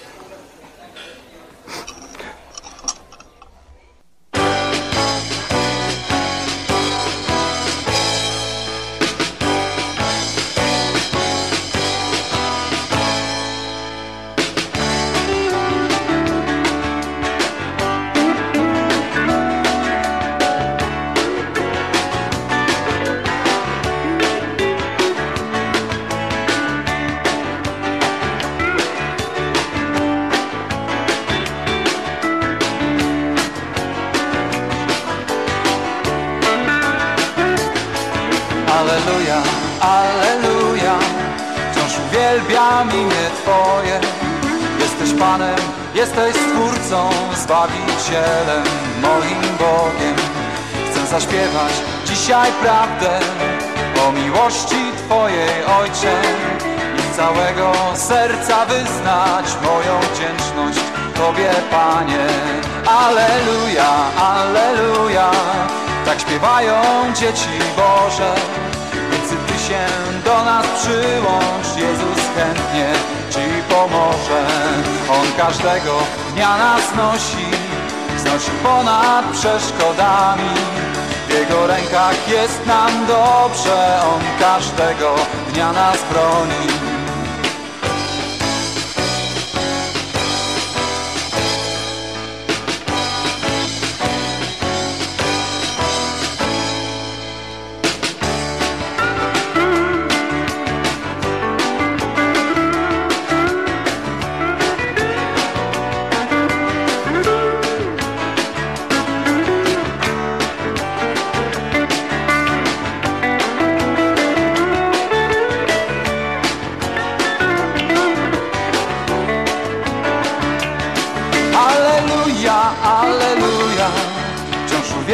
Alleluja, alleluja, wciąż uwielbiam imię Twoje. Jesteś Panem, jesteś Stwórcą, Zbawicielem, moim Bogiem. Chcę zaśpiewać dzisiaj prawdę o miłości Twojej, Ojcze, i z całego serca wyznać moją wdzięczność Tobie, Panie. Alleluja, alleluja, tak śpiewają dzieci Boże. Więc Ty się do nas przyłącz, Jezus chętnie Ci pomoże. On każdego dnia nas znosi ponad przeszkodami. W Jego rękach jest nam dobrze, On każdego dnia nas broni.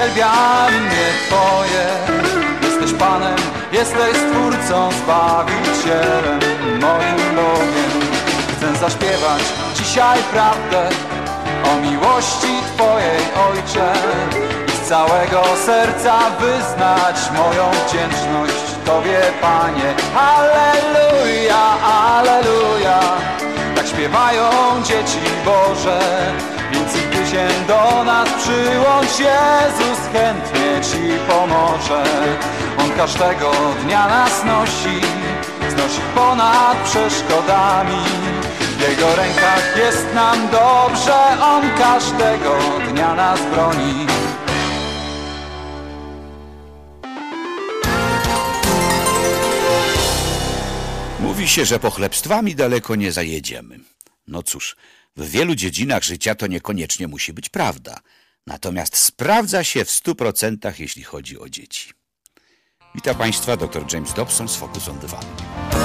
uwielbiam imię Twoje. Jesteś Panem, jesteś Stwórcą, Zbawicielem, moim Bogiem. Chcę zaśpiewać dzisiaj prawdę o miłości Twojej, Ojcze, i z całego serca wyznać moją wdzięczność Tobie, Panie. Alleluja, alleluja, tak śpiewają dzieci Boże, więc i Ty się do nas przyłącz, Jezus chętnie Ci pomoże. On każdego dnia nas znosi ponad przeszkodami. W Jego rękach jest nam dobrze, On każdego dnia nas broni. Mówi się, że pochlebstwami daleko nie zajedziemy. No cóż, w wielu dziedzinach życia to niekoniecznie musi być prawda. Natomiast sprawdza się w 100%, jeśli chodzi o dzieci. Witam Państwa, dr James Dobson z Focus on the Family.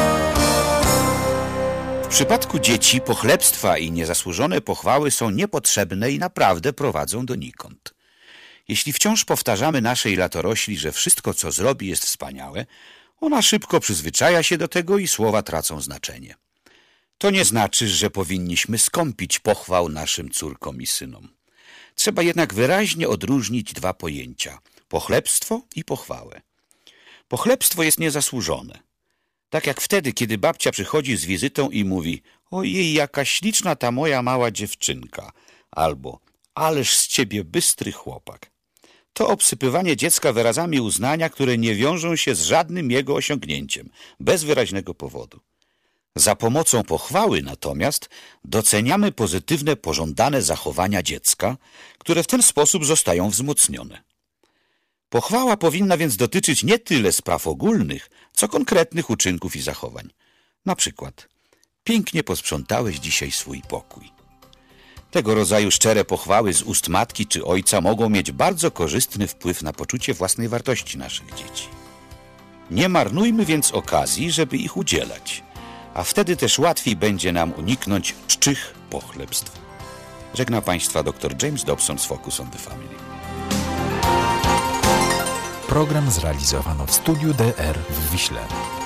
W przypadku dzieci pochlebstwa i niezasłużone pochwały są niepotrzebne i naprawdę prowadzą donikąd. Jeśli wciąż powtarzamy naszej latorośli, że wszystko, co zrobi, jest wspaniałe, ona szybko przyzwyczaja się do tego i słowa tracą znaczenie. To nie znaczy, że powinniśmy skąpić pochwał naszym córkom i synom. Trzeba jednak wyraźnie odróżnić dwa pojęcia – pochlebstwo i pochwałę. Pochlebstwo jest niezasłużone. Tak jak wtedy, kiedy babcia przychodzi z wizytą i mówi: ojej, jaka śliczna ta moja mała dziewczynka, albo ależ z ciebie bystry chłopak. To obsypywanie dziecka wyrazami uznania, które nie wiążą się z żadnym jego osiągnięciem, bez wyraźnego powodu. Za pomocą pochwały natomiast doceniamy pozytywne, pożądane zachowania dziecka, które w ten sposób zostają wzmocnione. Pochwała powinna więc dotyczyć nie tyle spraw ogólnych, co konkretnych uczynków i zachowań. Na przykład: pięknie posprzątałeś dzisiaj swój pokój. Tego rodzaju szczere pochwały z ust matki czy ojca mogą mieć bardzo korzystny wpływ na poczucie własnej wartości naszych dzieci. Nie marnujmy więc okazji, żeby ich udzielać, a wtedy też łatwiej będzie nam uniknąć czczych pochlebstw. Żegna Państwa dr James Dobson z Focus on the Family. Program zrealizowano w studiu DR w Wiśle.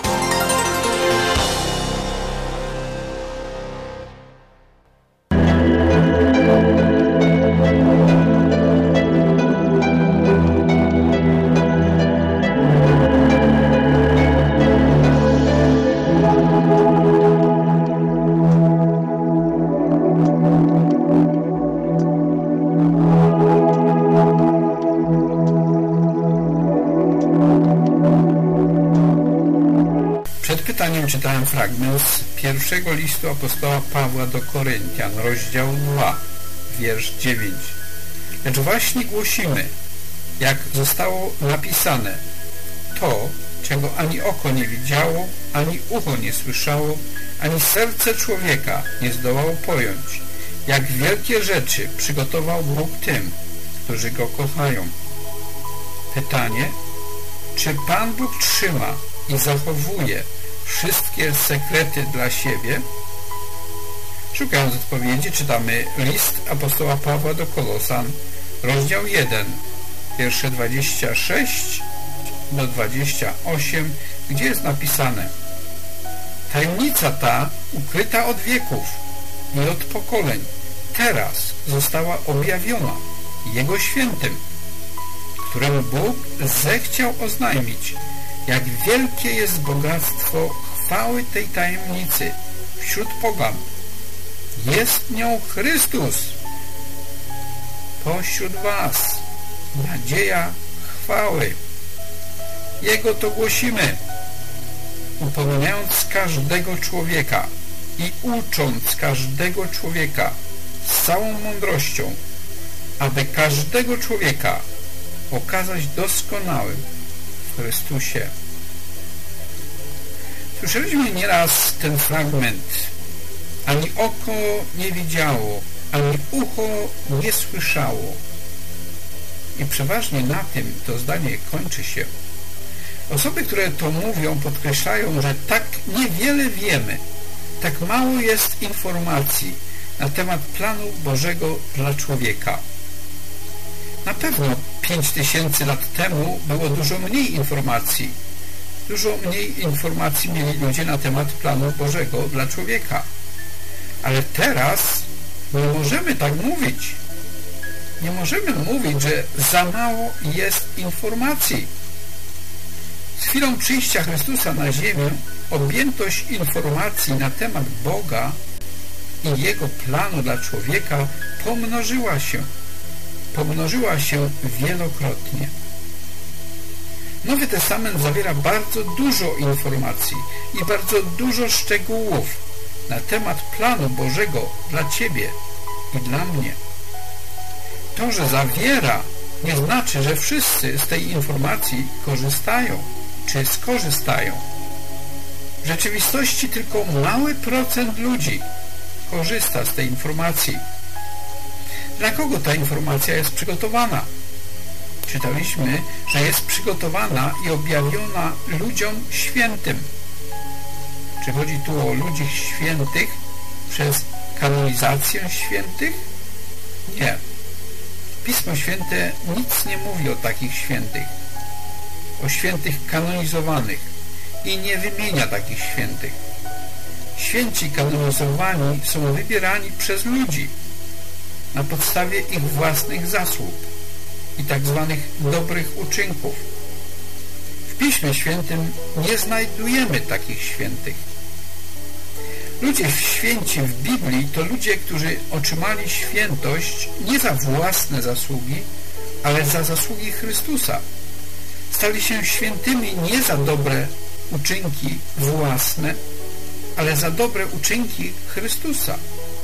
Czytałem fragment z pierwszego listu apostoła Pawła do Koryntian, rozdział 2, wiersz 9. Lecz właśnie głosimy, jak zostało napisane, to, czego ani oko nie widziało, ani ucho nie słyszało, ani serce człowieka nie zdołało pojąć, jak wielkie rzeczy przygotował Bóg tym, którzy Go kochają. Pytanie: czy Pan Bóg trzyma i zachowuje wszystkie sekrety dla siebie? Szukając odpowiedzi, czytamy list apostoła Pawła do Kolosan, rozdział 1, wiersze 26 do 28, gdzie jest napisane: tajemnica ta, ukryta od wieków i od pokoleń, teraz została objawiona Jego świętym, któremu Bóg zechciał oznajmić, jak wielkie jest bogactwo chwały tej tajemnicy wśród pogan. Jest nią Chrystus pośród was, nadzieja chwały. Jego to głosimy, upominając każdego człowieka i ucząc każdego człowieka z całą mądrością, aby każdego człowieka okazać doskonałym w Chrystusie. Słyszeliśmy nieraz ten fragment: ani oko nie widziało, ani ucho nie słyszało. I przeważnie na tym to zdanie kończy się. Osoby, które to mówią, podkreślają, że tak niewiele wiemy, tak mało jest informacji na temat planu Bożego dla człowieka. Na pewno 5000 lat temu było dużo mniej informacji. Dużo mniej informacji mieli ludzie na temat planu Bożego dla człowieka. Ale teraz nie możemy tak mówić. Nie możemy mówić, że za mało jest informacji. Z chwilą przyjścia Chrystusa na ziemię objętość informacji na temat Boga i Jego planu dla człowieka pomnożyła się. Pomnożyła się wielokrotnie. Nowy Testament zawiera bardzo dużo informacji i bardzo dużo szczegółów na temat planu Bożego dla Ciebie i dla mnie. To, że zawiera, nie znaczy, że wszyscy z tej informacji korzystają czy skorzystają. W rzeczywistości tylko mały procent ludzi korzysta z tej informacji. Dla kogo ta informacja jest przygotowana? Czytaliśmy, że jest przygotowana i objawiona ludziom świętym. Czy chodzi tu o ludzi świętych przez kanonizację świętych? Nie. Pismo Święte nic nie mówi o takich świętych, o świętych kanonizowanych i nie wymienia takich świętych. Święci kanonizowani są wybierani przez ludzi na podstawie ich własnych zasług i tak zwanych dobrych uczynków. W Piśmie Świętym nie znajdujemy takich świętych. Ludzie święci w Biblii to ludzie, którzy otrzymali świętość nie za własne zasługi, ale za zasługi Chrystusa. Stali się świętymi nie za dobre uczynki własne, ale za dobre uczynki Chrystusa.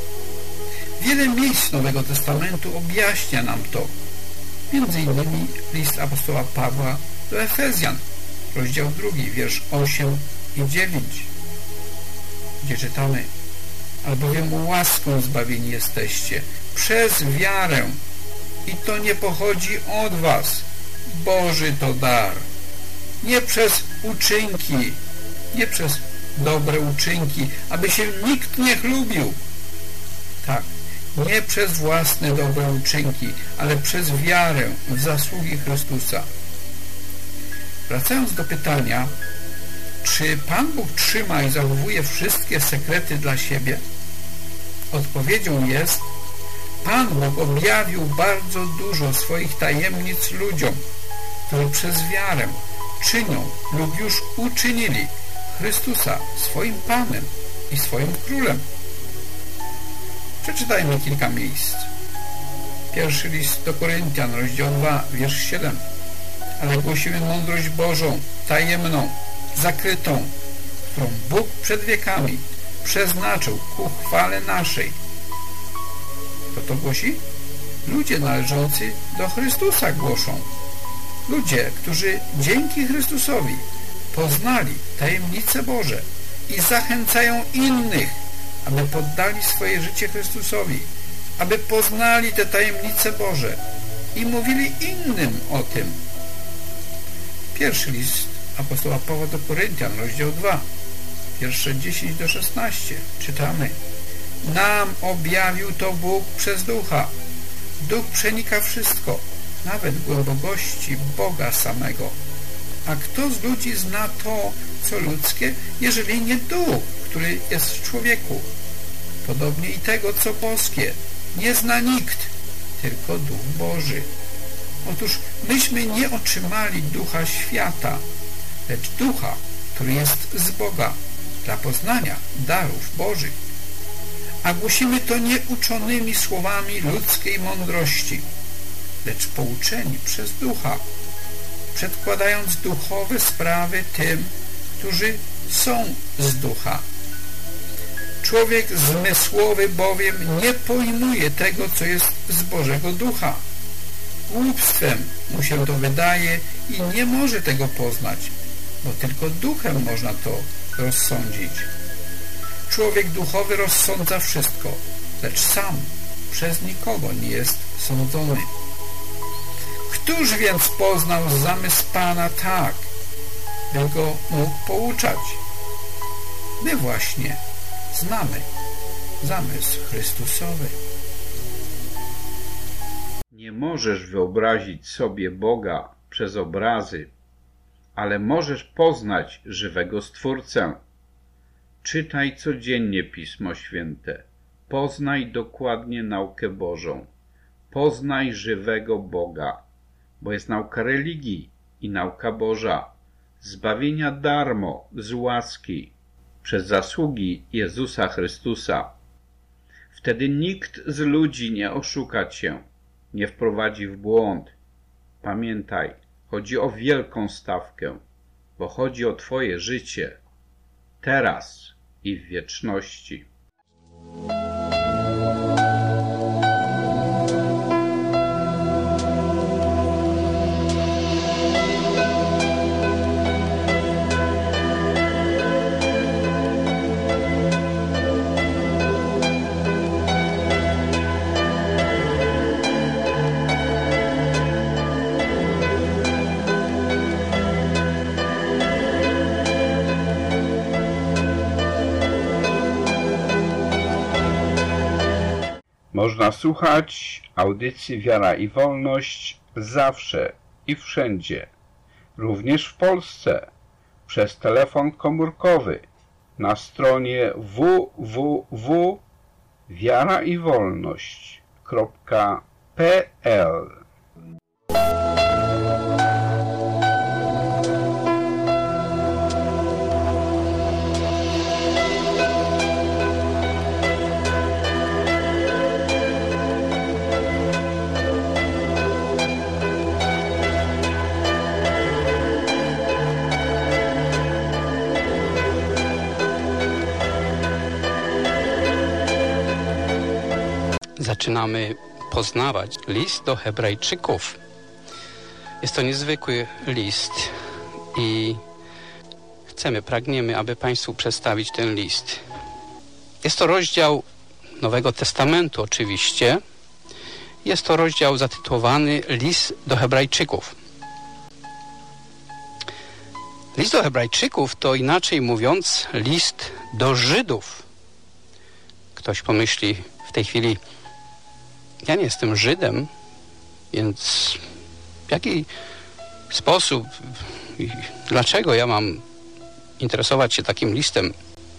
Wiele miejsc Nowego Testamentu objaśnia nam to. Między innymi list apostoła Pawła do Efezjan, rozdział 2, wiersz 8 i 9, gdzie czytamy: albowiem łaską zbawieni jesteście przez wiarę i to nie pochodzi od was, Boży to dar, nie przez uczynki, nie przez dobre uczynki, aby się nikt nie chlubił. Tak, nie przez własne dobre uczynki, ale przez wiarę w zasługi Chrystusa. Wracając do pytania, czy Pan Bóg trzyma i zachowuje wszystkie sekrety dla siebie? Odpowiedzią jest: Pan Bóg objawił bardzo dużo swoich tajemnic ludziom, którzy przez wiarę czynią lub już uczynili Chrystusa swoim Panem i swoim Królem. Przeczytajmy kilka miejsc. Pierwszy list do Koryntian, rozdział 2, wiersz 7. Ale głosimy mądrość Bożą, tajemną, zakrytą, którą Bóg przed wiekami przeznaczył ku chwale naszej. Kto to głosi? Ludzie należący do Chrystusa głoszą. Ludzie, którzy dzięki Chrystusowi poznali tajemnice Boże i zachęcają innych, aby poddali swoje życie Chrystusowi, aby poznali te tajemnice Boże i mówili innym o tym. Pierwszy list apostoła Pawła do Koryntian, rozdział 2, wiersze 10 do 16. Czytamy: nam objawił to Bóg przez Ducha. Duch przenika wszystko, nawet głębokości Boga samego. A kto z ludzi zna to, co ludzkie, jeżeli nie Duch, który jest w człowieku? Podobnie i tego, co boskie, nie zna nikt, tylko Duch Boży. Otóż myśmy nie otrzymali ducha świata, lecz ducha, który jest z Boga, dla poznania darów Bożych. A głosimy to nie uczonymi słowami ludzkiej mądrości, lecz pouczeni przez ducha, przedkładając duchowe sprawy tym, którzy są z ducha. Człowiek zmysłowy bowiem nie pojmuje tego, co jest z Bożego Ducha. Głupstwem mu się to wydaje i nie może tego poznać, bo tylko duchem można to rozsądzić. Człowiek duchowy rozsądza wszystko, lecz sam przez nikogo nie jest sądzony. Któż więc poznał zamysł Pana tak, by go mógł pouczać? My właśnie znamy zamysł Chrystusowy. Nie możesz wyobrazić sobie Boga przez obrazy, ale możesz poznać żywego Stwórcę. Czytaj codziennie Pismo Święte. Poznaj dokładnie naukę Bożą. Poznaj żywego Boga, bo jest nauka religii i nauka Boża, zbawienia darmo, z łaski, przez zasługi Jezusa Chrystusa. Wtedy nikt z ludzi nie oszuka cię, nie wprowadzi w błąd. Pamiętaj, chodzi o wielką stawkę, bo chodzi o twoje życie, teraz i w wieczności. Można słuchać audycji Wiara i Wolność zawsze i wszędzie, również w Polsce, przez telefon komórkowy na stronie www.wiaraiwolność.pl. Zaczynamy poznawać list do Hebrajczyków. Jest to niezwykły list i pragniemy, aby Państwu przedstawić ten list. Jest to rozdział Nowego Testamentu oczywiście. Jest to rozdział zatytułowany List do Hebrajczyków. List do Hebrajczyków to inaczej mówiąc list do Żydów. Ktoś pomyśli w tej chwili, ja nie jestem Żydem, więc w jaki sposób i dlaczego ja mam interesować się takim listem?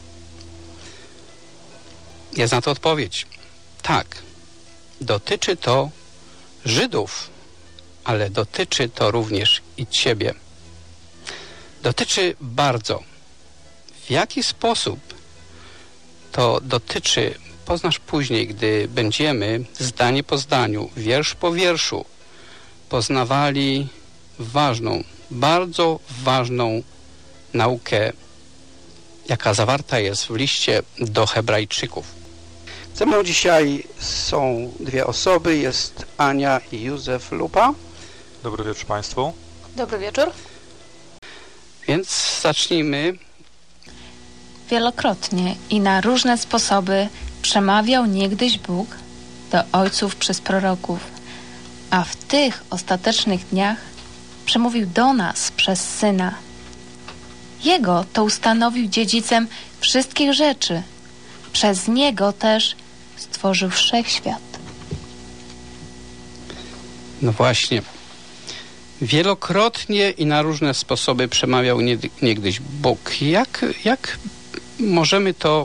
Jest na to odpowiedź. Tak, dotyczy to Żydów, ale dotyczy to również i ciebie. Dotyczy bardzo. W jaki sposób to dotyczy, poznasz później, gdy będziemy zdanie po zdaniu, wiersz po wierszu poznawali ważną, bardzo ważną naukę, jaka zawarta jest w liście do Hebrajczyków. Ze mną dzisiaj są dwie osoby, jest Ania i Józef Lupa. Dobry wieczór Państwu. Dobry wieczór. Więc zacznijmy. Wielokrotnie i na różne sposoby przemawiał niegdyś Bóg do ojców przez proroków, a w tych ostatecznych dniach przemówił do nas przez Syna. Jego to ustanowił dziedzicem wszystkich rzeczy. Przez Niego też stworzył wszechświat. No właśnie. Wielokrotnie i na różne sposoby przemawiał niegdyś Bóg. Jak możemy to,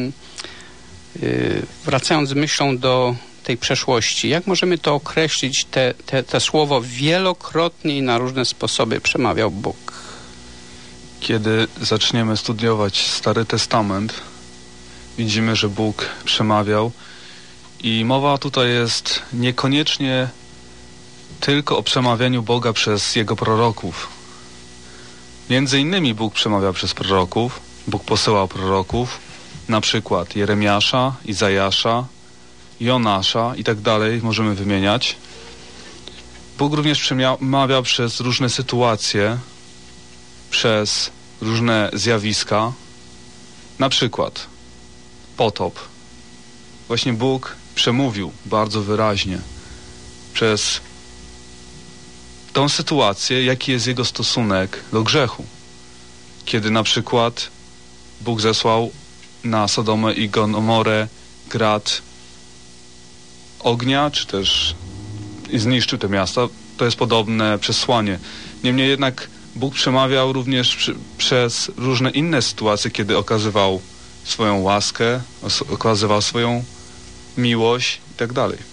wracając myślą do tej przeszłości, jak możemy to określić, te słowo wielokrotnie i na różne sposoby przemawiał Bóg? Kiedy zaczniemy studiować Stary Testament, widzimy, że Bóg przemawiał i mowa tutaj jest niekoniecznie tylko o przemawianiu Boga przez Jego proroków. Między innymi Bóg przemawiał przez proroków, Bóg posyłał proroków, na przykład Jeremiasza, Izajasza, Jonasza i tak dalej, możemy wymieniać. Bóg również przemawiał przez różne sytuacje, przez różne zjawiska, na przykład potop. Właśnie Bóg przemówił bardzo wyraźnie przez tą sytuację, jaki jest Jego stosunek do grzechu. Kiedy na przykład Bóg zesłał na Sodomę i Gomorę grad ognia, czy też i zniszczył te miasta. To jest podobne przesłanie. Niemniej jednak Bóg przemawiał również przez różne inne sytuacje, kiedy okazywał swoją łaskę, okazywał swoją miłość i tak dalej.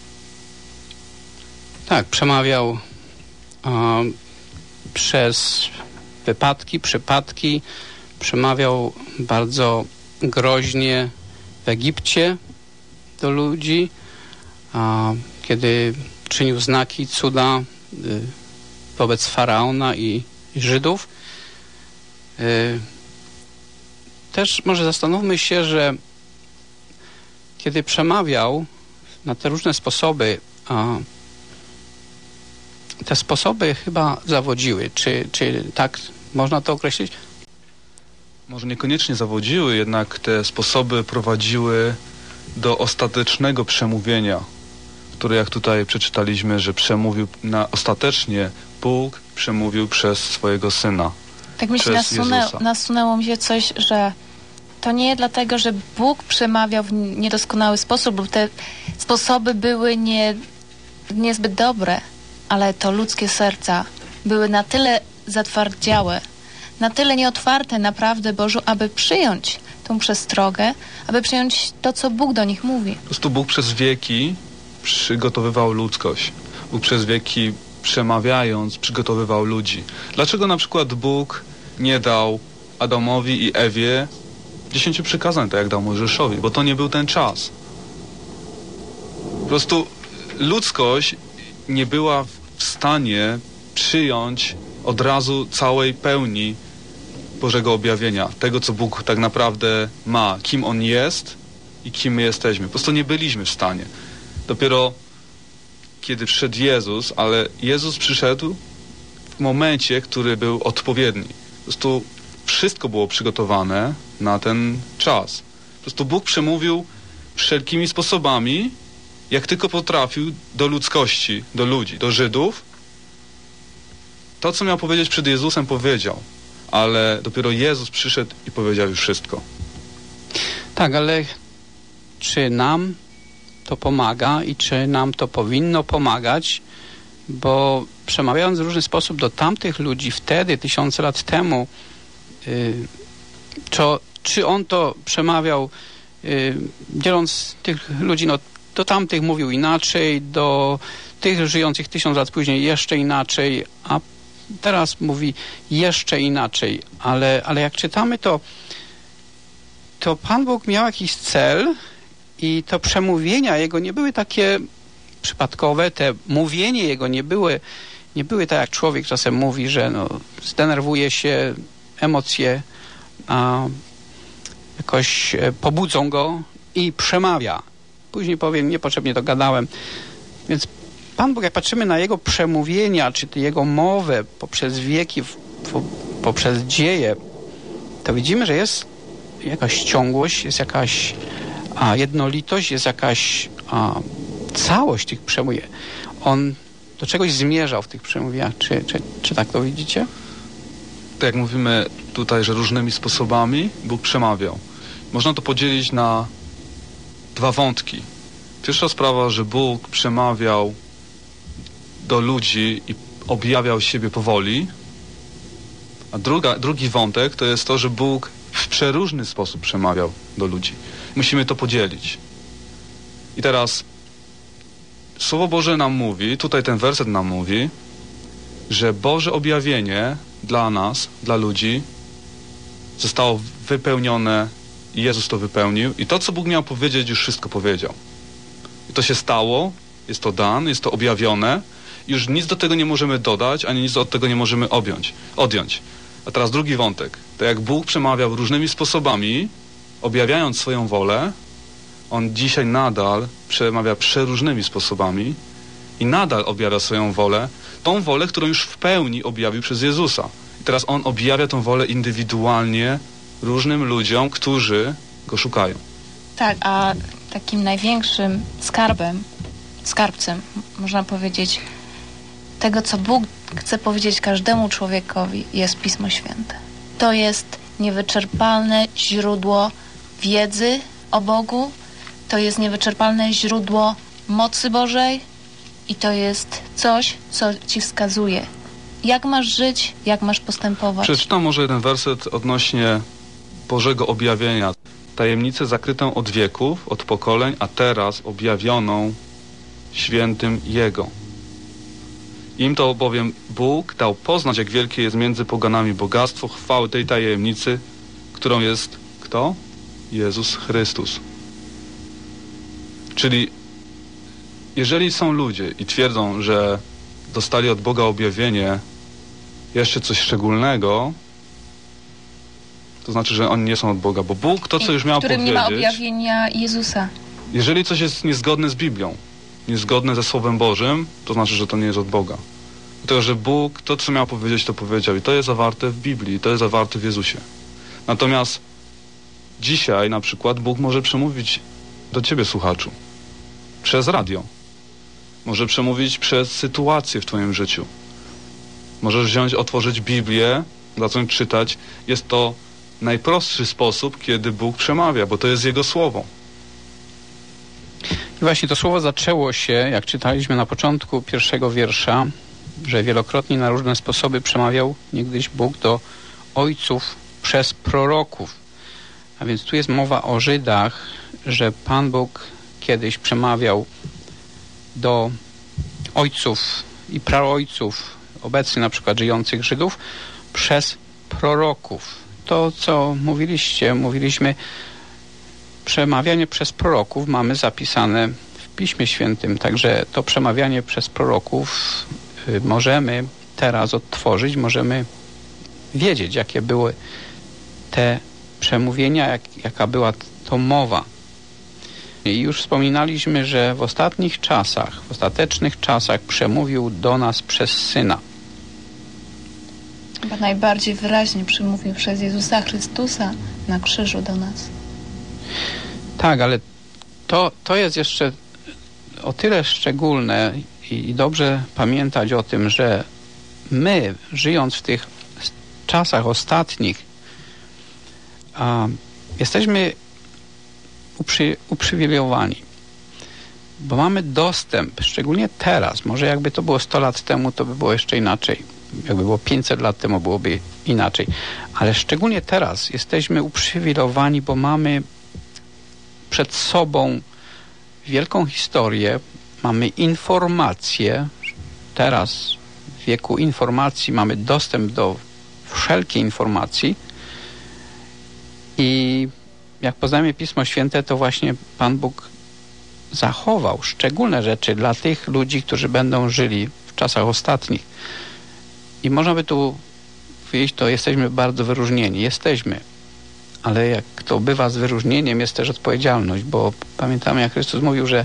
Tak, przemawiał przez wypadki, przypadki. Przemawiał bardzo groźnie w Egipcie do ludzi, kiedy czynił znaki, cuda wobec Faraona i Żydów. Też może zastanówmy się, że kiedy przemawiał na te różne sposoby, te sposoby chyba zawodziły. Czy tak można to określić? Może niekoniecznie zawodziły, jednak te sposoby prowadziły do ostatecznego przemówienia, które jak tutaj przeczytaliśmy, że przemówił ostatecznie Bóg przemówił przez swojego Syna. Tak mi się nasunęło mi się coś, że to nie dlatego, że Bóg przemawiał w niedoskonały sposób, lub te sposoby były niezbyt dobre, ale to ludzkie serca były na tyle zatwardziałe, na tyle nieotwarte naprawdę Bożu, aby przyjąć tą przestrogę, aby przyjąć to, co Bóg do nich mówi. Po prostu Bóg przez wieki przygotowywał ludzkość. Bóg przez wieki przemawiając przygotowywał ludzi. Dlaczego na przykład Bóg nie dał Adamowi i Ewie 10 przykazań, tak jak dał Mojżeszowi? Bo to nie był ten czas. Po prostu ludzkość nie była w stanie przyjąć od razu całej pełni Bożego objawienia, tego, co Bóg tak naprawdę ma, kim On jest i kim my jesteśmy. Po prostu nie byliśmy w stanie. Dopiero kiedy przyszedł Jezus, ale Jezus przyszedł w momencie, który był odpowiedni. Po prostu wszystko było przygotowane na ten czas. Po prostu Bóg przemówił wszelkimi sposobami, jak tylko potrafił, do ludzkości, do ludzi, do Żydów. To, co miał powiedzieć przed Jezusem, powiedział. Ale dopiero Jezus przyszedł i powiedział już wszystko. Tak, ale czy nam to pomaga i czy nam to powinno pomagać? Bo przemawiając w różny sposób do tamtych ludzi wtedy, 1000 lat temu, czy on to przemawiał, dzieląc tych ludzi, do tamtych mówił inaczej, do tych żyjących 1000 lat później jeszcze inaczej, a teraz mówi jeszcze inaczej. Ale jak czytamy, to Pan Bóg miał jakiś cel i to przemówienia Jego nie były takie przypadkowe, te mówienie Jego nie były tak, jak człowiek czasem mówi, że zdenerwuje się, emocje jakoś pobudzą go i przemawia. Później powiem, niepotrzebnie to gadałem. Więc Pan Bóg, jak patrzymy na Jego przemówienia, czy Jego mowę poprzez wieki, poprzez dzieje, to widzimy, że jest jakaś ciągłość, jest jakaś jednolitość, jest jakaś całość tych przemówień. On do czegoś zmierzał w tych przemówieniach. Czy tak to widzicie? Tak jak mówimy tutaj, że różnymi sposobami Bóg przemawiał. Można to podzielić na dwa wątki. Pierwsza sprawa, że Bóg przemawiał do ludzi i objawiał siebie powoli. A drugi wątek to jest to, że Bóg w przeróżny sposób przemawiał do ludzi. Musimy to podzielić. I teraz Słowo Boże nam mówi, tutaj ten werset nam mówi, że Boże objawienie dla nas, dla ludzi zostało wypełnione i Jezus to wypełnił. I to, co Bóg miał powiedzieć, już wszystko powiedział. I to się stało, jest to dane, jest to objawione. Już nic do tego nie możemy dodać, ani nic od tego nie możemy odjąć. A teraz drugi wątek. To jak Bóg przemawiał różnymi sposobami, objawiając swoją wolę, On dzisiaj nadal przemawia przeróżnymi sposobami i nadal objawia swoją wolę, tą wolę, którą już w pełni objawił przez Jezusa. I teraz On objawia tą wolę indywidualnie różnym ludziom, którzy Go szukają. Tak, a takim największym skarbcem, można powiedzieć, tego, co Bóg chce powiedzieć każdemu człowiekowi, jest Pismo Święte. To jest niewyczerpalne źródło wiedzy o Bogu, to jest niewyczerpalne źródło mocy Bożej I to jest coś, co ci wskazuje, jak masz żyć, jak masz postępować. Przeczytam może jeden werset odnośnie Bożego objawienia. Tajemnicę zakrytą od wieków, od pokoleń, a teraz objawioną świętym Jego. Im to bowiem Bóg dał poznać, jak wielkie jest między poganami bogactwo chwały tej tajemnicy, którą jest kto? Jezus Chrystus. Czyli jeżeli są ludzie i twierdzą, że dostali od Boga objawienie jeszcze coś szczególnego, to znaczy, że oni nie są od Boga, bo Bóg to, co już miał powiedzieć... nie ma objawienia Jezusa. Jeżeli coś jest niezgodne z Biblią, niezgodne ze Słowem Bożym, to znaczy, że to nie jest od Boga. Dlatego, że Bóg to, co miał powiedzieć, to powiedział. I to jest zawarte w Biblii, i to jest zawarte w Jezusie. Natomiast dzisiaj na przykład Bóg może przemówić do ciebie, słuchaczu, przez radio. Może przemówić przez sytuację w twoim życiu. Możesz wziąć, otworzyć Biblię, zacząć czytać. Jest to najprostszy sposób, kiedy Bóg przemawia, bo to jest Jego Słowo. I właśnie to słowo zaczęło się, jak czytaliśmy na początku pierwszego wiersza, że wielokrotnie na różne sposoby przemawiał niegdyś Bóg do ojców przez proroków. A więc tu jest mowa o Żydach, że Pan Bóg kiedyś przemawiał do ojców i praojców, obecnie na przykład żyjących Żydów, przez proroków. To, co mówiliśmy, przemawianie przez proroków mamy zapisane w Piśmie Świętym, także to przemawianie przez proroków możemy teraz odtworzyć, możemy wiedzieć, jakie były te przemówienia, jaka była to mowa. I już wspominaliśmy, że w ostatecznych czasach przemówił do nas przez Syna. Chyba najbardziej wyraźnie przemówił przez Jezusa Chrystusa na krzyżu do nas. Tak, ale to jest jeszcze o tyle szczególne i dobrze pamiętać o tym, że my, żyjąc w tych czasach ostatnich, jesteśmy uprzywilejowani, bo mamy dostęp, szczególnie teraz, może jakby to było 100 lat temu, to by było jeszcze inaczej, jakby było 500 lat temu, byłoby inaczej, ale szczególnie teraz jesteśmy uprzywilejowani, bo mamy przed sobą wielką historię, mamy informacje, teraz w wieku informacji mamy dostęp do wszelkiej informacji i jak poznajemy Pismo Święte, to właśnie Pan Bóg zachował szczególne rzeczy dla tych ludzi, którzy będą żyli w czasach ostatnich. I można by tu powiedzieć, to jesteśmy bardzo wyróżnieni. Jesteśmy. Ale jak to bywa z wyróżnieniem, jest też odpowiedzialność, bo pamiętamy, jak Chrystus mówił, że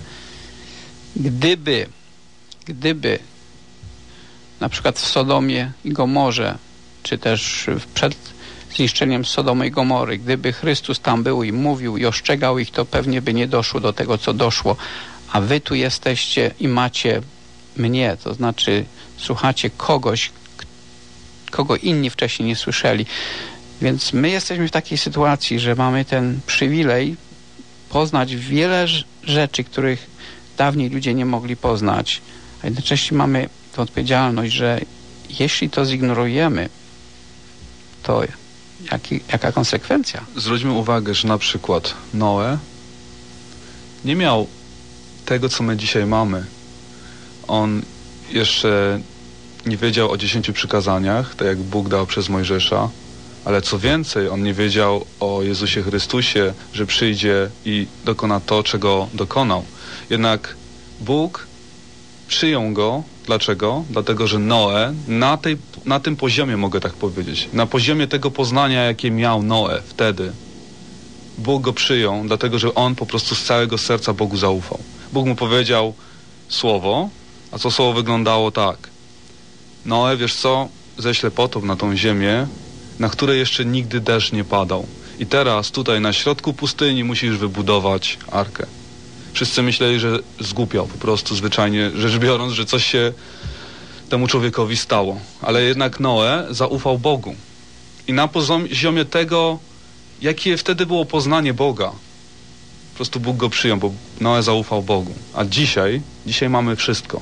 gdyby na przykład w Sodomie i Gomorze, czy też przed zniszczeniem Sodomy i Gomory, gdyby Chrystus tam był i mówił i ostrzegał ich, to pewnie by nie doszło do tego, co doszło. A wy tu jesteście i macie mnie, to znaczy słuchacie kogoś, kogo inni wcześniej nie słyszeli. Więc my jesteśmy w takiej sytuacji, że mamy ten przywilej poznać wiele rzeczy, których dawniej ludzie nie mogli poznać. A jednocześnie mamy tę odpowiedzialność, że jeśli to zignorujemy, to jaka konsekwencja? Zwróćmy uwagę, że na przykład Noe nie miał tego, co my dzisiaj mamy. On jeszcze nie wiedział o 10 przykazaniach, tak jak Bóg dał przez Mojżesza, ale co więcej, on nie wiedział o Jezusie Chrystusie, że przyjdzie i dokona to, czego dokonał. Jednak Bóg przyjął go. Dlaczego? Dlatego, że Noe na tym poziomie, mogę tak powiedzieć, na poziomie tego poznania, jakie miał Noe wtedy, Bóg go przyjął, dlatego, że on po prostu z całego serca Bogu zaufał. Bóg mu powiedział słowo, a co słowo wyglądało tak. Noe, wiesz co? Ześlę potop na tą ziemię, na której jeszcze nigdy deszcz nie padał. I teraz tutaj na środku pustyni musisz wybudować arkę. Wszyscy myśleli, że zgłupiał po prostu, zwyczajnie rzecz biorąc, że coś się temu człowiekowi stało. Ale jednak Noe zaufał Bogu. I na poziomie tego, jakie wtedy było poznanie Boga, po prostu Bóg go przyjął, bo Noe zaufał Bogu. A dzisiaj mamy wszystko.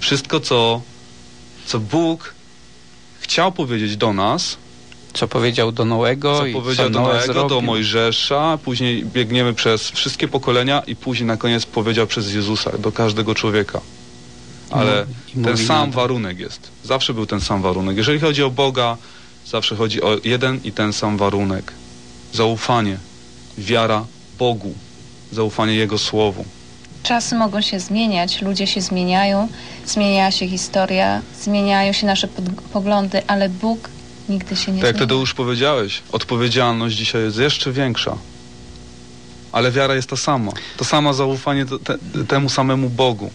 Wszystko, co Bóg chciał powiedzieć do nas, co powiedział do Noego, co powiedział do Noego, do Mojżesza, później biegniemy przez wszystkie pokolenia i później na koniec powiedział przez Jezusa do każdego człowieka. Ale ten sam warunek jest. Zawsze był ten sam warunek. Jeżeli chodzi o Boga, zawsze chodzi o jeden i ten sam warunek. Zaufanie, wiara Bogu, zaufanie Jego Słowu. Czasy mogą się zmieniać, ludzie się zmieniają, zmienia się historia, zmieniają się nasze poglądy, ale Bóg nigdy się nie zmienia. Tak jak Tadeusz powiedziałeś, odpowiedzialność dzisiaj jest jeszcze większa. Ale wiara jest ta sama. To samo zaufanie temu samemu Bogu.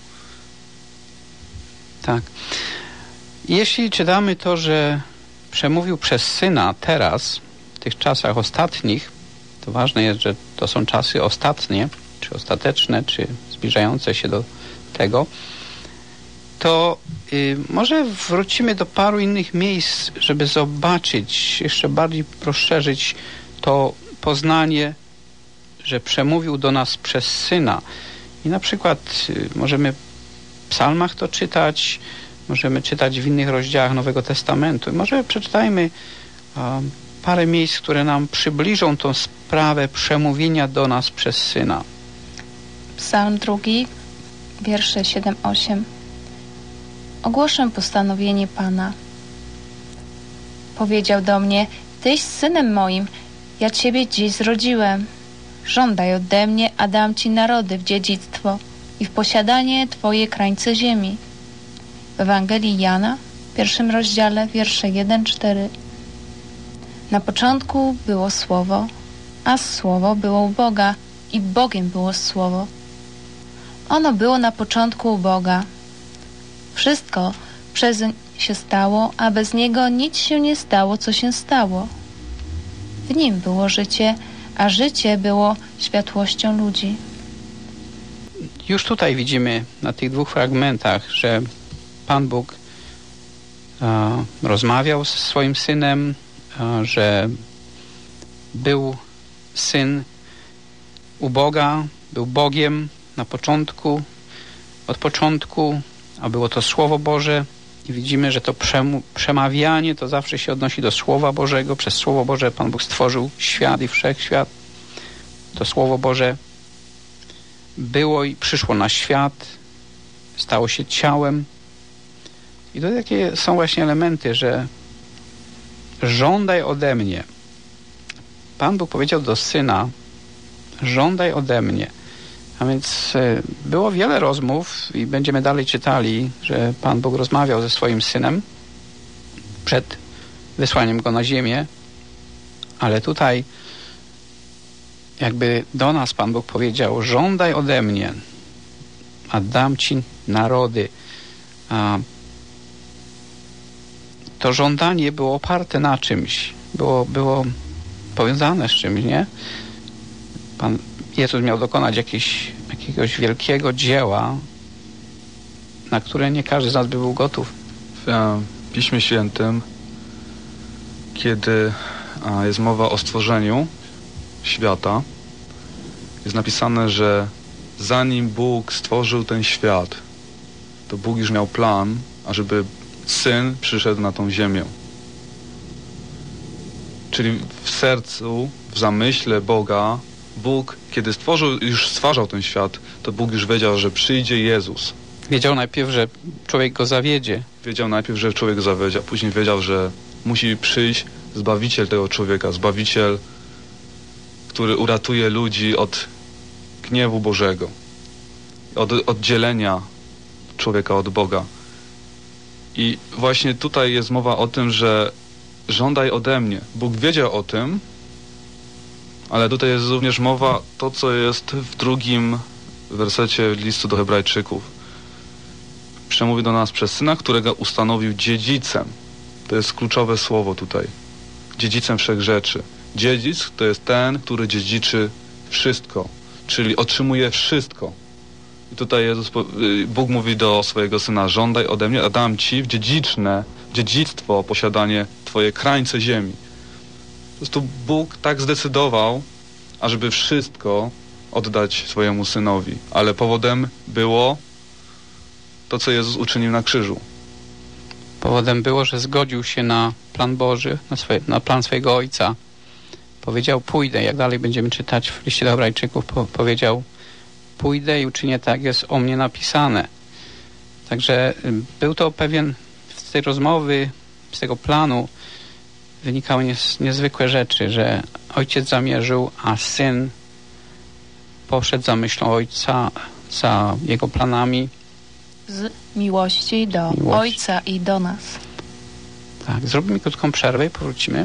Tak. Jeśli czytamy to, że przemówił przez Syna teraz, w tych czasach ostatnich, to ważne jest, że to są czasy ostatnie, czy ostateczne, czy zbliżające się do tego, to może wrócimy do paru innych miejsc, żeby zobaczyć, jeszcze bardziej rozszerzyć to poznanie, że przemówił do nas przez Syna. I na przykład możemy w psalmach to czytać, możemy czytać w innych rozdziałach Nowego Testamentu. Może przeczytajmy parę miejsc, które nam przybliżą tą sprawę przemówienia do nas przez Syna. Psalm 2, wiersze 7-8. Ogłoszę postanowienie Pana. Powiedział do mnie: Tyś synem moim, ja Ciebie dziś zrodziłem. Żądaj ode mnie, a dam Ci narody w dziedzictwo i w posiadanie Twoje krańce ziemi. W Ewangelii Jana, w 1 rozdziale, wiersze 1-4. Na początku było Słowo, a Słowo było u Boga i Bogiem było Słowo. Ono było na początku u Boga. Wszystko przez się stało, a bez Niego nic się nie stało, co się stało. W Nim było życie, a życie było światłością ludzi. Już tutaj widzimy na tych dwóch fragmentach, że Pan Bóg rozmawiał z swoim Synem, że był Syn u Boga, był Bogiem na początku, od początku, a było to Słowo Boże i widzimy, że to przemawianie to zawsze się odnosi do Słowa Bożego. Przez Słowo Boże Pan Bóg stworzył świat i wszechświat. To Słowo Boże było i przyszło na świat, stało się ciałem. I to takie są właśnie elementy, że żądaj ode mnie. Pan Bóg powiedział do Syna: żądaj ode mnie. A więc było wiele rozmów i będziemy dalej czytali, że Pan Bóg rozmawiał ze swoim Synem przed wysłaniem Go na ziemię, ale tutaj jakby do nas Pan Bóg powiedział: żądaj ode mnie, a dam Ci narody. To żądanie było oparte na czymś, było powiązane z czymś, nie? Pan Jezus miał dokonać jakiegoś wielkiego dzieła, na które nie każdy z nas by był gotów. W Piśmie Świętym, kiedy jest mowa o stworzeniu świata, jest napisane, że zanim Bóg stworzył ten świat, to Bóg już miał plan, ażeby Syn przyszedł na tą ziemię. Czyli w sercu, w zamyśle Boga, Bóg, kiedy już stwarzał ten świat, to Bóg już wiedział, że przyjdzie Jezus. Wiedział najpierw, że człowiek go zawiedzie. Wiedział najpierw, że człowiek zawiedzie, a później wiedział, że musi przyjść Zbawiciel tego człowieka. Zbawiciel, który uratuje ludzi od gniewu Bożego. Od oddzielenia człowieka od Boga. I właśnie tutaj jest mowa o tym, że żądaj ode mnie. Bóg wiedział o tym, ale tutaj jest również mowa to, co jest w 2 wersecie listu do Hebrajczyków. Przemówi do nas przez Syna, którego ustanowił dziedzicem. To jest kluczowe słowo tutaj. Dziedzicem wszech rzeczy. Dziedzic to jest ten, który dziedziczy wszystko, czyli otrzymuje wszystko. I tutaj Bóg mówi do swojego Syna: żądaj ode mnie, a dam Ci w dziedzictwo, posiadanie Twoje krańce ziemi. Po prostu Bóg tak zdecydował, ażeby wszystko oddać swojemu Synowi. Ale powodem było to, co Jezus uczynił na krzyżu. Powodem było, że zgodził się na plan Boży, na plan swojego Ojca. Powiedział, pójdę, jak dalej będziemy czytać w liście do Hebrajczyków, powiedział, pójdę i uczynię tak, jest o mnie napisane. Także był to pewien, z tej rozmowy, z tego planu wynikały niezwykłe rzeczy, że ojciec zamierzył, a syn poszedł za myślą ojca, za jego planami. Z miłości do ojca i do nas. Tak, zrobimy krótką przerwę i powrócimy.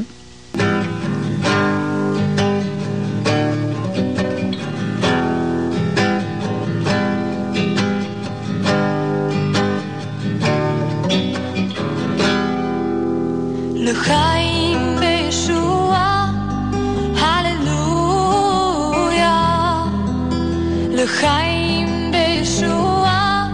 L'chaim b'Yeshua, Hallelujah. L'chaim b'Yeshua,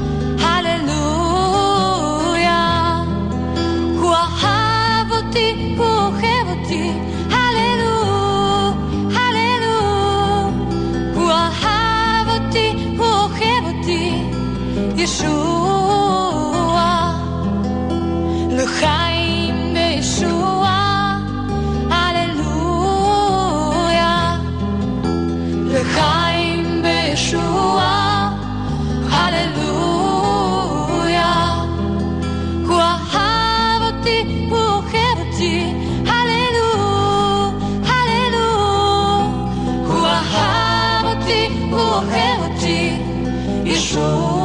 Hallelujah. Hu ahav oti, hu ohev oti, Hallelujah, Hallelujah. Hu ahav oti, hu ohev oti, Yeshua. L'chaim Yeshua, Hallelujah. L'chaim b'Yeshua, Hallelujah. Hu ahav oti, hu ohev oti, Hallelujah, Hallelujah. Hu ahav oti, hu ohev oti, Yeshua.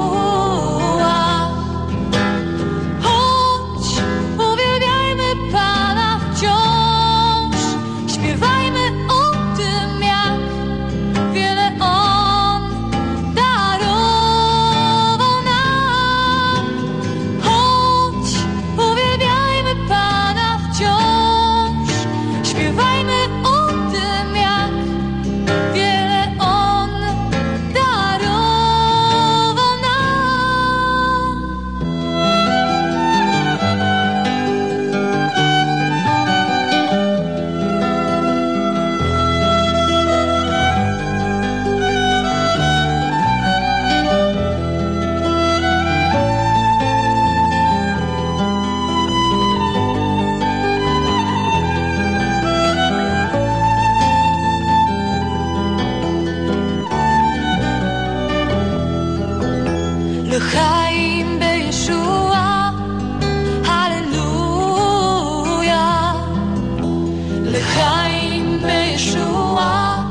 L'chaim b'Yeshua, Hallelujah. L'chaim b'Yeshua,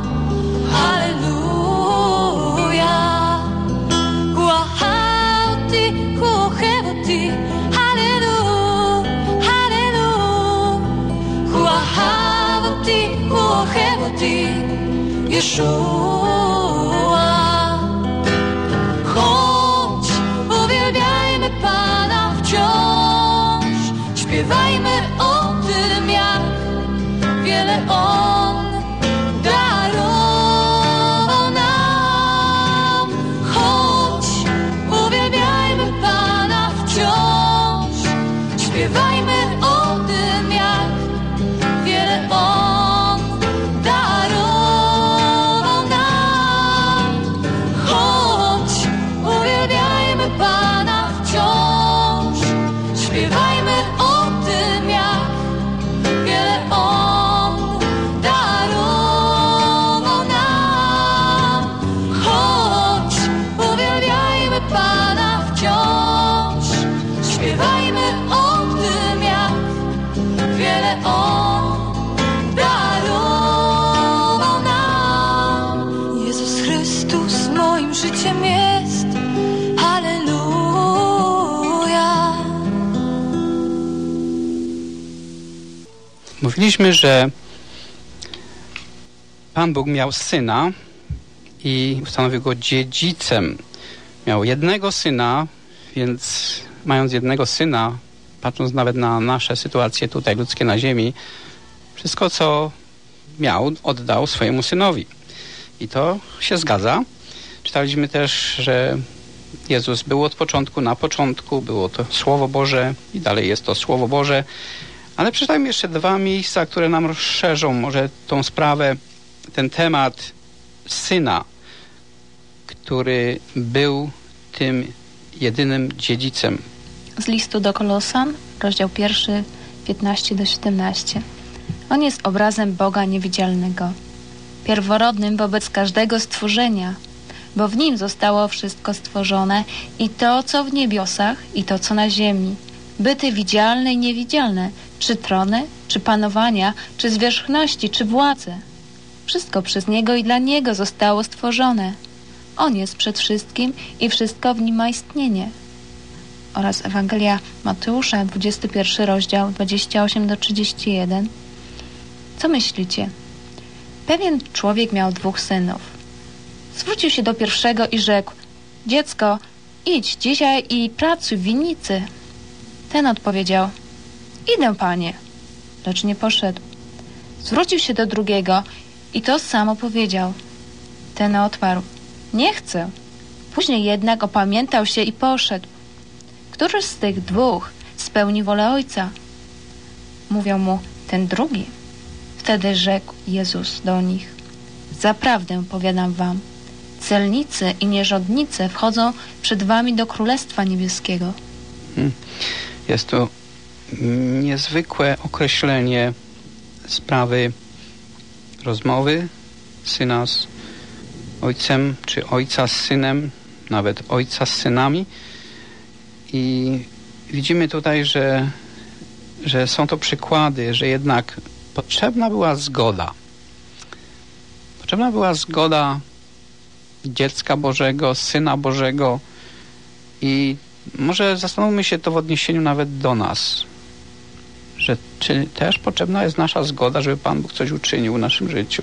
Hallelujah. Hu ahav oti, hu ohev oti, Hallelujah, Hallelujah. Hu ahav oti, hu ohev oti, Yeshua. Śpiewajmy o tym, jak wiele On darował nam. Chodź, uwielbiajmy Pana wciąż. Śpiewajmy o tym, jak wiele On darował nam. Chodź, uwielbiajmy Pana wciąż. Śpiewajmy o tym, jak wiele On darował nam. Chodź, uwielbiajmy Pana wciąż. Śpiewajmy o tym, jak wiele On darował nam. Jezus Chrystus moim życiem jest. Halleluja. Mówiliśmy, że Pan Bóg miał syna i ustanowił go dziedzicem. Miał jednego syna, więc mając jednego syna, patrząc nawet na nasze sytuacje tutaj ludzkie na ziemi, wszystko co miał, oddał swojemu synowi. I to się zgadza. Czytaliśmy też, że Jezus był od początku, na początku, było to Słowo Boże i dalej jest to Słowo Boże. Ale przeczytajmy jeszcze dwa miejsca, które nam rozszerzą może tą sprawę, ten temat syna, który był tym jedynym dziedzicem. Z listu do Kolosan, rozdział 1, 15-17. On jest obrazem Boga niewidzialnego, pierworodnym wobec każdego stworzenia, bo w Nim zostało wszystko stworzone, i to, co w niebiosach, i to, co na ziemi, byty widzialne i niewidzialne, czy trony, czy panowania, czy zwierzchności, czy władze. Wszystko przez Niego i dla Niego zostało stworzone. On jest przed wszystkim i wszystko w Nim ma istnienie. Oraz Ewangelia Mateusza, 21 rozdział, 28-31. Co myślicie? Pewien człowiek miał 2 synów. Zwrócił się do pierwszego i rzekł: dziecko, idź dzisiaj i pracuj w winnicy. Ten odpowiedział: idę, panie. Lecz nie poszedł. Zwrócił się do drugiego i to samo powiedział. Ten odparł: nie chcę. Później jednak opamiętał się i poszedł. Któryż z tych 2 spełni wolę ojca? Mówią mu: ten drugi. Wtedy rzekł Jezus do nich: zaprawdę powiadam wam, celnicy i nierządnice wchodzą przed wami do Królestwa Niebieskiego. Jest to niezwykłe określenie sprawy rozmowy syna z ojcem, czy ojca z synem, nawet ojca z synami. I widzimy tutaj, że są to przykłady, że jednak potrzebna była zgoda. Potrzebna była zgoda dziecka Bożego, Syna Bożego, i może zastanówmy się to w odniesieniu nawet do nas, że czy też potrzebna jest nasza zgoda, żeby Pan Bóg coś uczynił w naszym życiu.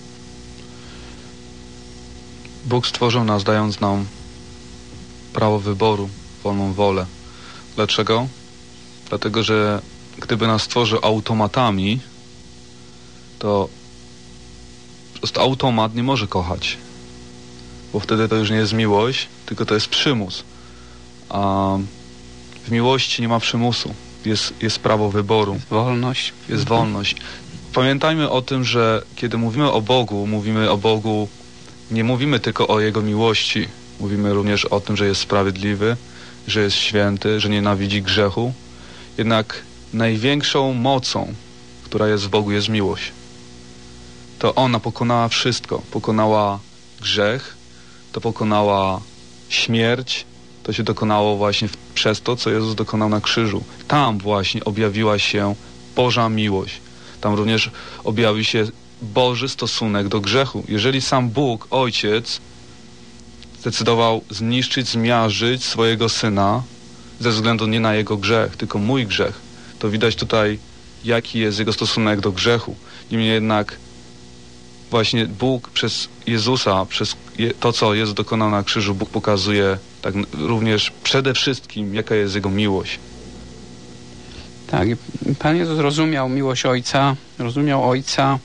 Bóg stworzył nas, dając nam prawo wyboru, wolną wolę. Dlaczego? Dlatego, że gdyby nas stworzył automatami, to po prostu automat nie może kochać, bo wtedy to już nie jest miłość, tylko to jest przymus. A w miłości nie ma przymusu. Jest prawo wyboru. Jest wolność. Jest wolność. Pamiętajmy o tym, że kiedy mówimy o Bogu, nie mówimy tylko o Jego miłości. Mówimy również o tym, że jest sprawiedliwy, że jest święty, że nienawidzi grzechu. Jednak największą mocą, która jest w Bogu, jest miłość. To ona pokonała wszystko. Pokonała grzech, to pokonała śmierć, to się dokonało właśnie przez to, co Jezus dokonał na krzyżu. Tam właśnie objawiła się Boża miłość. Tam również objawił się Boży stosunek do grzechu. Jeżeli sam Bóg, Ojciec, zdecydował zniszczyć, zmiażdżyć swojego Syna ze względu nie na Jego grzech, tylko mój grzech, to widać tutaj, jaki jest Jego stosunek do grzechu. Niemniej jednak właśnie Bóg przez Jezusa, przez to, co Jezus dokonał na krzyżu, Bóg pokazuje tak również przede wszystkim, jaka jest Jego miłość. Tak, Pan Jezus rozumiał miłość Ojca, rozumiał Ojca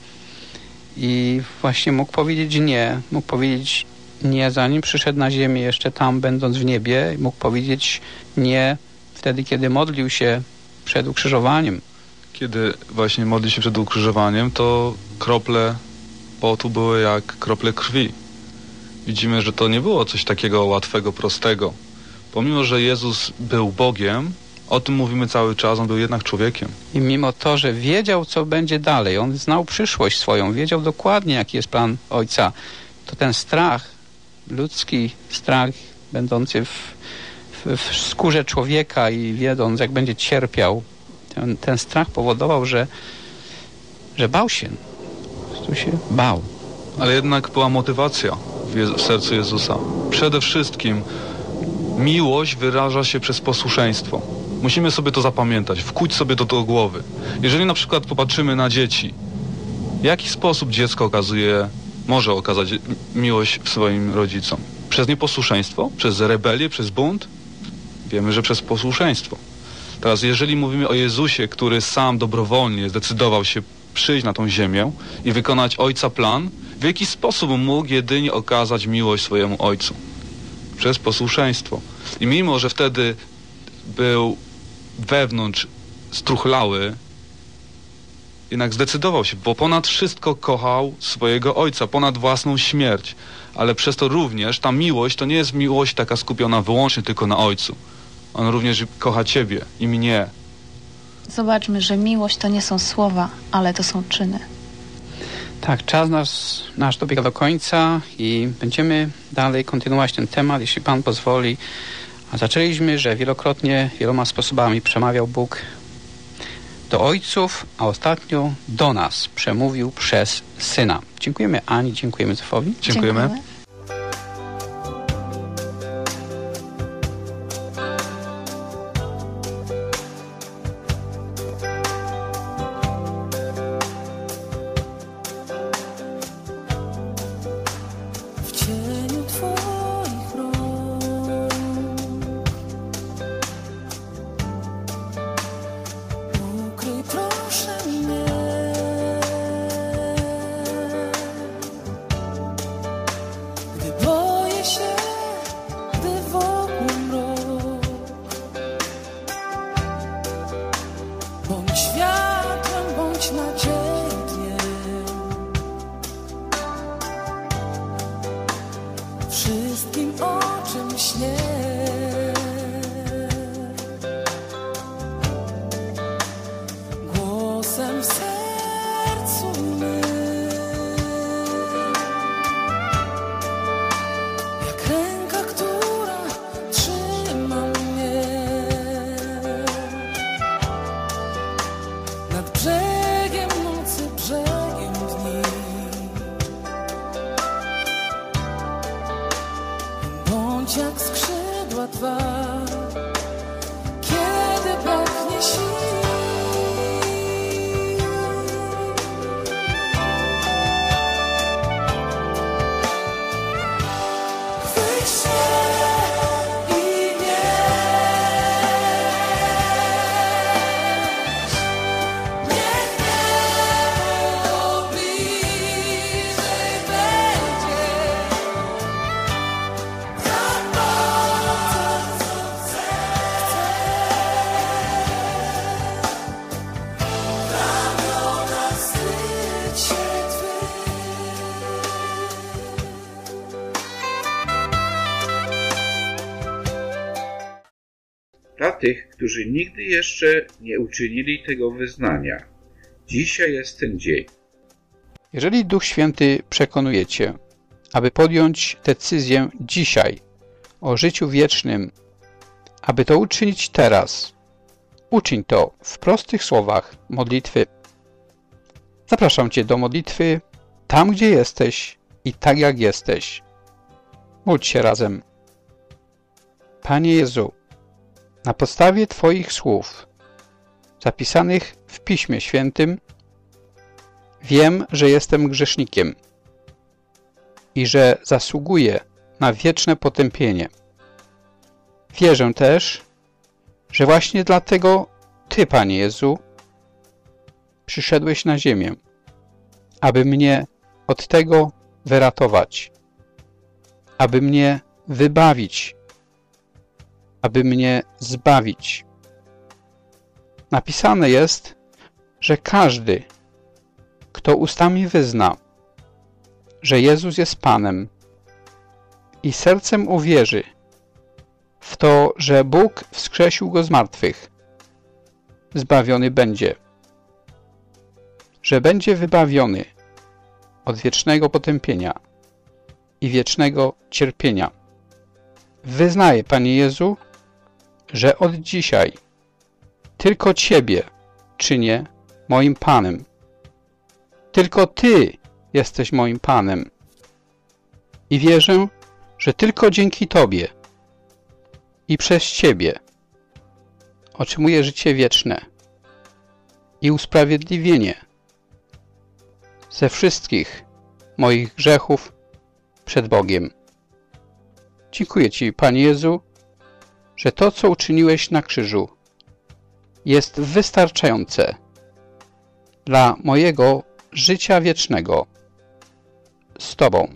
i właśnie mógł powiedzieć nie. Mógł powiedzieć nie, zanim przyszedł na ziemię, jeszcze tam, będąc w niebie. Mógł powiedzieć nie wtedy, kiedy modlił się przed ukrzyżowaniem. Kiedy właśnie modlił się przed ukrzyżowaniem, to krople potu były jak krople krwi. Widzimy, że to nie było coś takiego łatwego, prostego. Pomimo, że Jezus był Bogiem, o tym mówimy cały czas, on był jednak człowiekiem. I mimo to, że wiedział, co będzie dalej, on znał przyszłość swoją, wiedział dokładnie, jaki jest plan Ojca, to ten strach, ludzki strach, będący w skórze człowieka i wiedząc, jak będzie cierpiał, ten strach powodował, że bał się. Po prostu się bał. Ale jednak była motywacja w sercu Jezusa. Przede wszystkim miłość wyraża się przez posłuszeństwo. Musimy sobie to zapamiętać, wkuć sobie to do głowy. Jeżeli na przykład popatrzymy na dzieci, w jaki sposób dziecko może okazać miłość swoim rodzicom? Przez nieposłuszeństwo? Przez rebelię? Przez bunt? Wiemy, że przez posłuszeństwo. Teraz jeżeli mówimy o Jezusie, który sam dobrowolnie zdecydował się przyjść na tą ziemię i wykonać Ojca plan, w jaki sposób mógł jedynie okazać miłość swojemu Ojcu? Przez posłuszeństwo. I mimo, że wtedy był wewnątrz struchlały, jednak zdecydował się, bo ponad wszystko kochał swojego ojca, ponad własną śmierć. Ale przez to również ta miłość to nie jest miłość taka skupiona wyłącznie tylko na ojcu. On również kocha ciebie i mnie. Zobaczmy, że miłość to nie są słowa, ale to są czyny. Tak, czas nasz dobiega do końca i będziemy dalej kontynuować ten temat, jeśli Pan pozwoli. A zaczęliśmy, że wielokrotnie, wieloma sposobami przemawiał Bóg do ojców, a ostatnio do nas przemówił przez Syna. Dziękujemy Ani, dziękujemy Józefowi. Dziękujemy. Wszystkim, o czym śnię. Głosem w sercu mym, jak ręka, która trzyma mnie nad brzegiem nocy, brzegiem dni. Bądź jak skrzydła Twa, kiedy braknie sił. Chwyć się i nieś, niech niebo bliżej będzie. Dla tych, którzy nigdy jeszcze nie uczynili tego wyznania, dzisiaj jest ten dzień. Jeżeli Duch Święty przekonuje Cię, aby podjąć decyzję dzisiaj o życiu wiecznym, aby to uczynić teraz, uczyń to w prostych słowach modlitwy. Zapraszam Cię do modlitwy tam, gdzie jesteś i tak jak jesteś. Módl się razem. Panie Jezu, na podstawie Twoich słów, zapisanych w Piśmie Świętym, wiem, że jestem grzesznikiem i że zasługuję na wieczne potępienie. Wierzę też, że właśnie dlatego Ty, Panie Jezu, przyszedłeś na ziemię, aby mnie od tego wyratować, aby mnie wybawić, aby mnie zbawić. Napisane jest, że każdy, kto ustami wyzna, że Jezus jest Panem i sercem uwierzy w to, że Bóg wskrzesił Go z martwych, zbawiony będzie, że będzie wybawiony od wiecznego potępienia i wiecznego cierpienia. Wyznaję, Panie Jezu, że od dzisiaj tylko Ciebie czynię moim Panem. Tylko Ty jesteś moim Panem. I wierzę, że tylko dzięki Tobie i przez Ciebie otrzymuję życie wieczne i usprawiedliwienie ze wszystkich moich grzechów przed Bogiem. Dziękuję Ci, Panie Jezu, że to, co uczyniłeś na krzyżu, jest wystarczające dla mojego życia wiecznego z Tobą.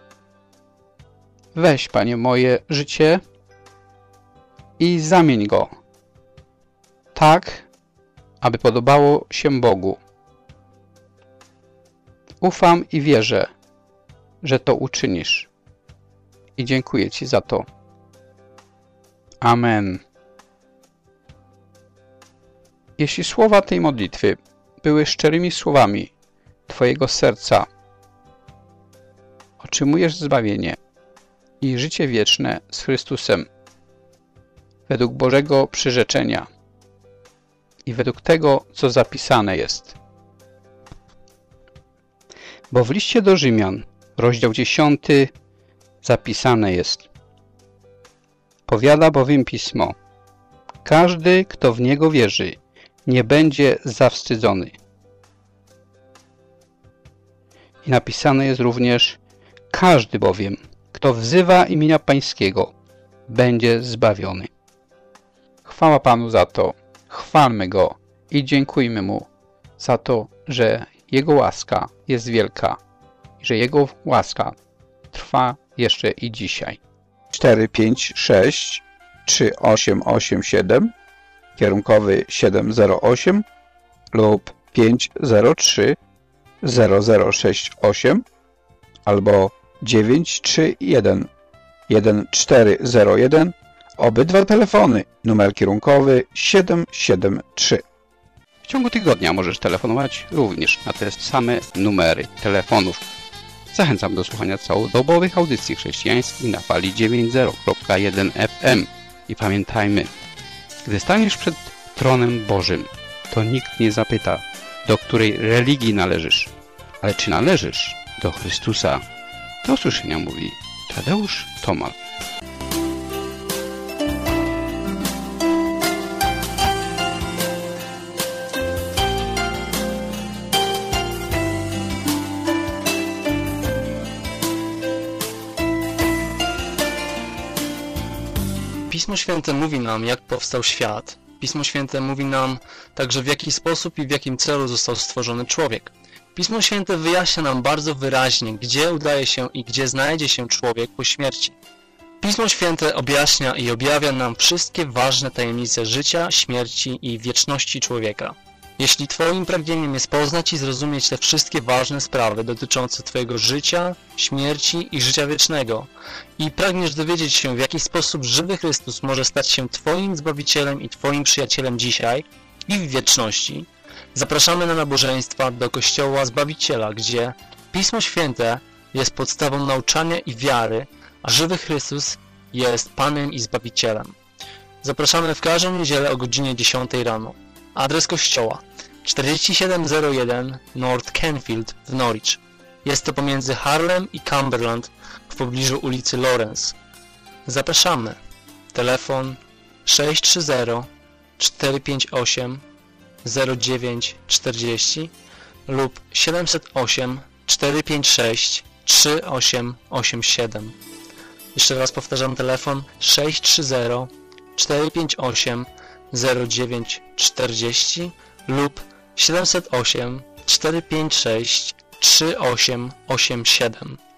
Weź, Panie, moje życie i zamień go tak, aby podobało się Bogu Ufam i wierzę, że to uczynisz. I dziękuję Ci za to. Amen. Jeśli słowa tej modlitwy były szczerymi słowami Twojego serca, otrzymujesz zbawienie i życie wieczne z Chrystusem według Bożego przyrzeczenia i według tego, co zapisane jest. Bo w liście do Rzymian, rozdział 10, zapisane jest: powiada bowiem Pismo, każdy, kto w Niego wierzy, nie będzie zawstydzony. I napisane jest również: każdy bowiem, kto wzywa imienia Pańskiego, będzie zbawiony. Chwała Panu za to, chwalmy Go i dziękujmy Mu za to, że Jego łaska jest wielka i że Jego łaska trwa jeszcze i dzisiaj. 456 3887, kierunkowy 708 lub 503 0068 albo 931 1401, obydwa telefony, numer kierunkowy 773. W ciągu tygodnia możesz telefonować również na te same numery telefonów. Zachęcam do słuchania całodobowych audycji chrześcijańskich na fali 90.1 FM. I pamiętajmy, gdy staniesz przed tronem Bożym, to nikt nie zapyta, do której religii należysz, ale czy należysz do Chrystusa. Do usłyszenia, mówi Tadeusz Tomal. Pismo Święte mówi nam, jak powstał świat. Pismo Święte mówi nam także, w jaki sposób i w jakim celu został stworzony człowiek. Pismo Święte wyjaśnia nam bardzo wyraźnie, gdzie udaje się i gdzie znajdzie się człowiek po śmierci. Pismo Święte objaśnia i objawia nam wszystkie ważne tajemnice życia, śmierci i wieczności człowieka. Jeśli Twoim pragnieniem jest poznać i zrozumieć te wszystkie ważne sprawy dotyczące Twojego życia, śmierci i życia wiecznego i pragniesz dowiedzieć się, w jaki sposób żywy Chrystus może stać się Twoim Zbawicielem i Twoim przyjacielem dzisiaj i w wieczności, zapraszamy na nabożeństwa do Kościoła Zbawiciela, gdzie Pismo Święte jest podstawą nauczania i wiary, a żywy Chrystus jest Panem i Zbawicielem. Zapraszamy w każdą niedzielę o godzinie 10 rano. Adres kościoła 4701 North Canfield w Norwich. Jest to pomiędzy Harlem i Cumberland w pobliżu ulicy Lawrence. Zapraszamy. Telefon 630 458 0940 lub 708 456 3887. Jeszcze raz powtarzam, telefon 630 458 0940 lub 708 456 3887.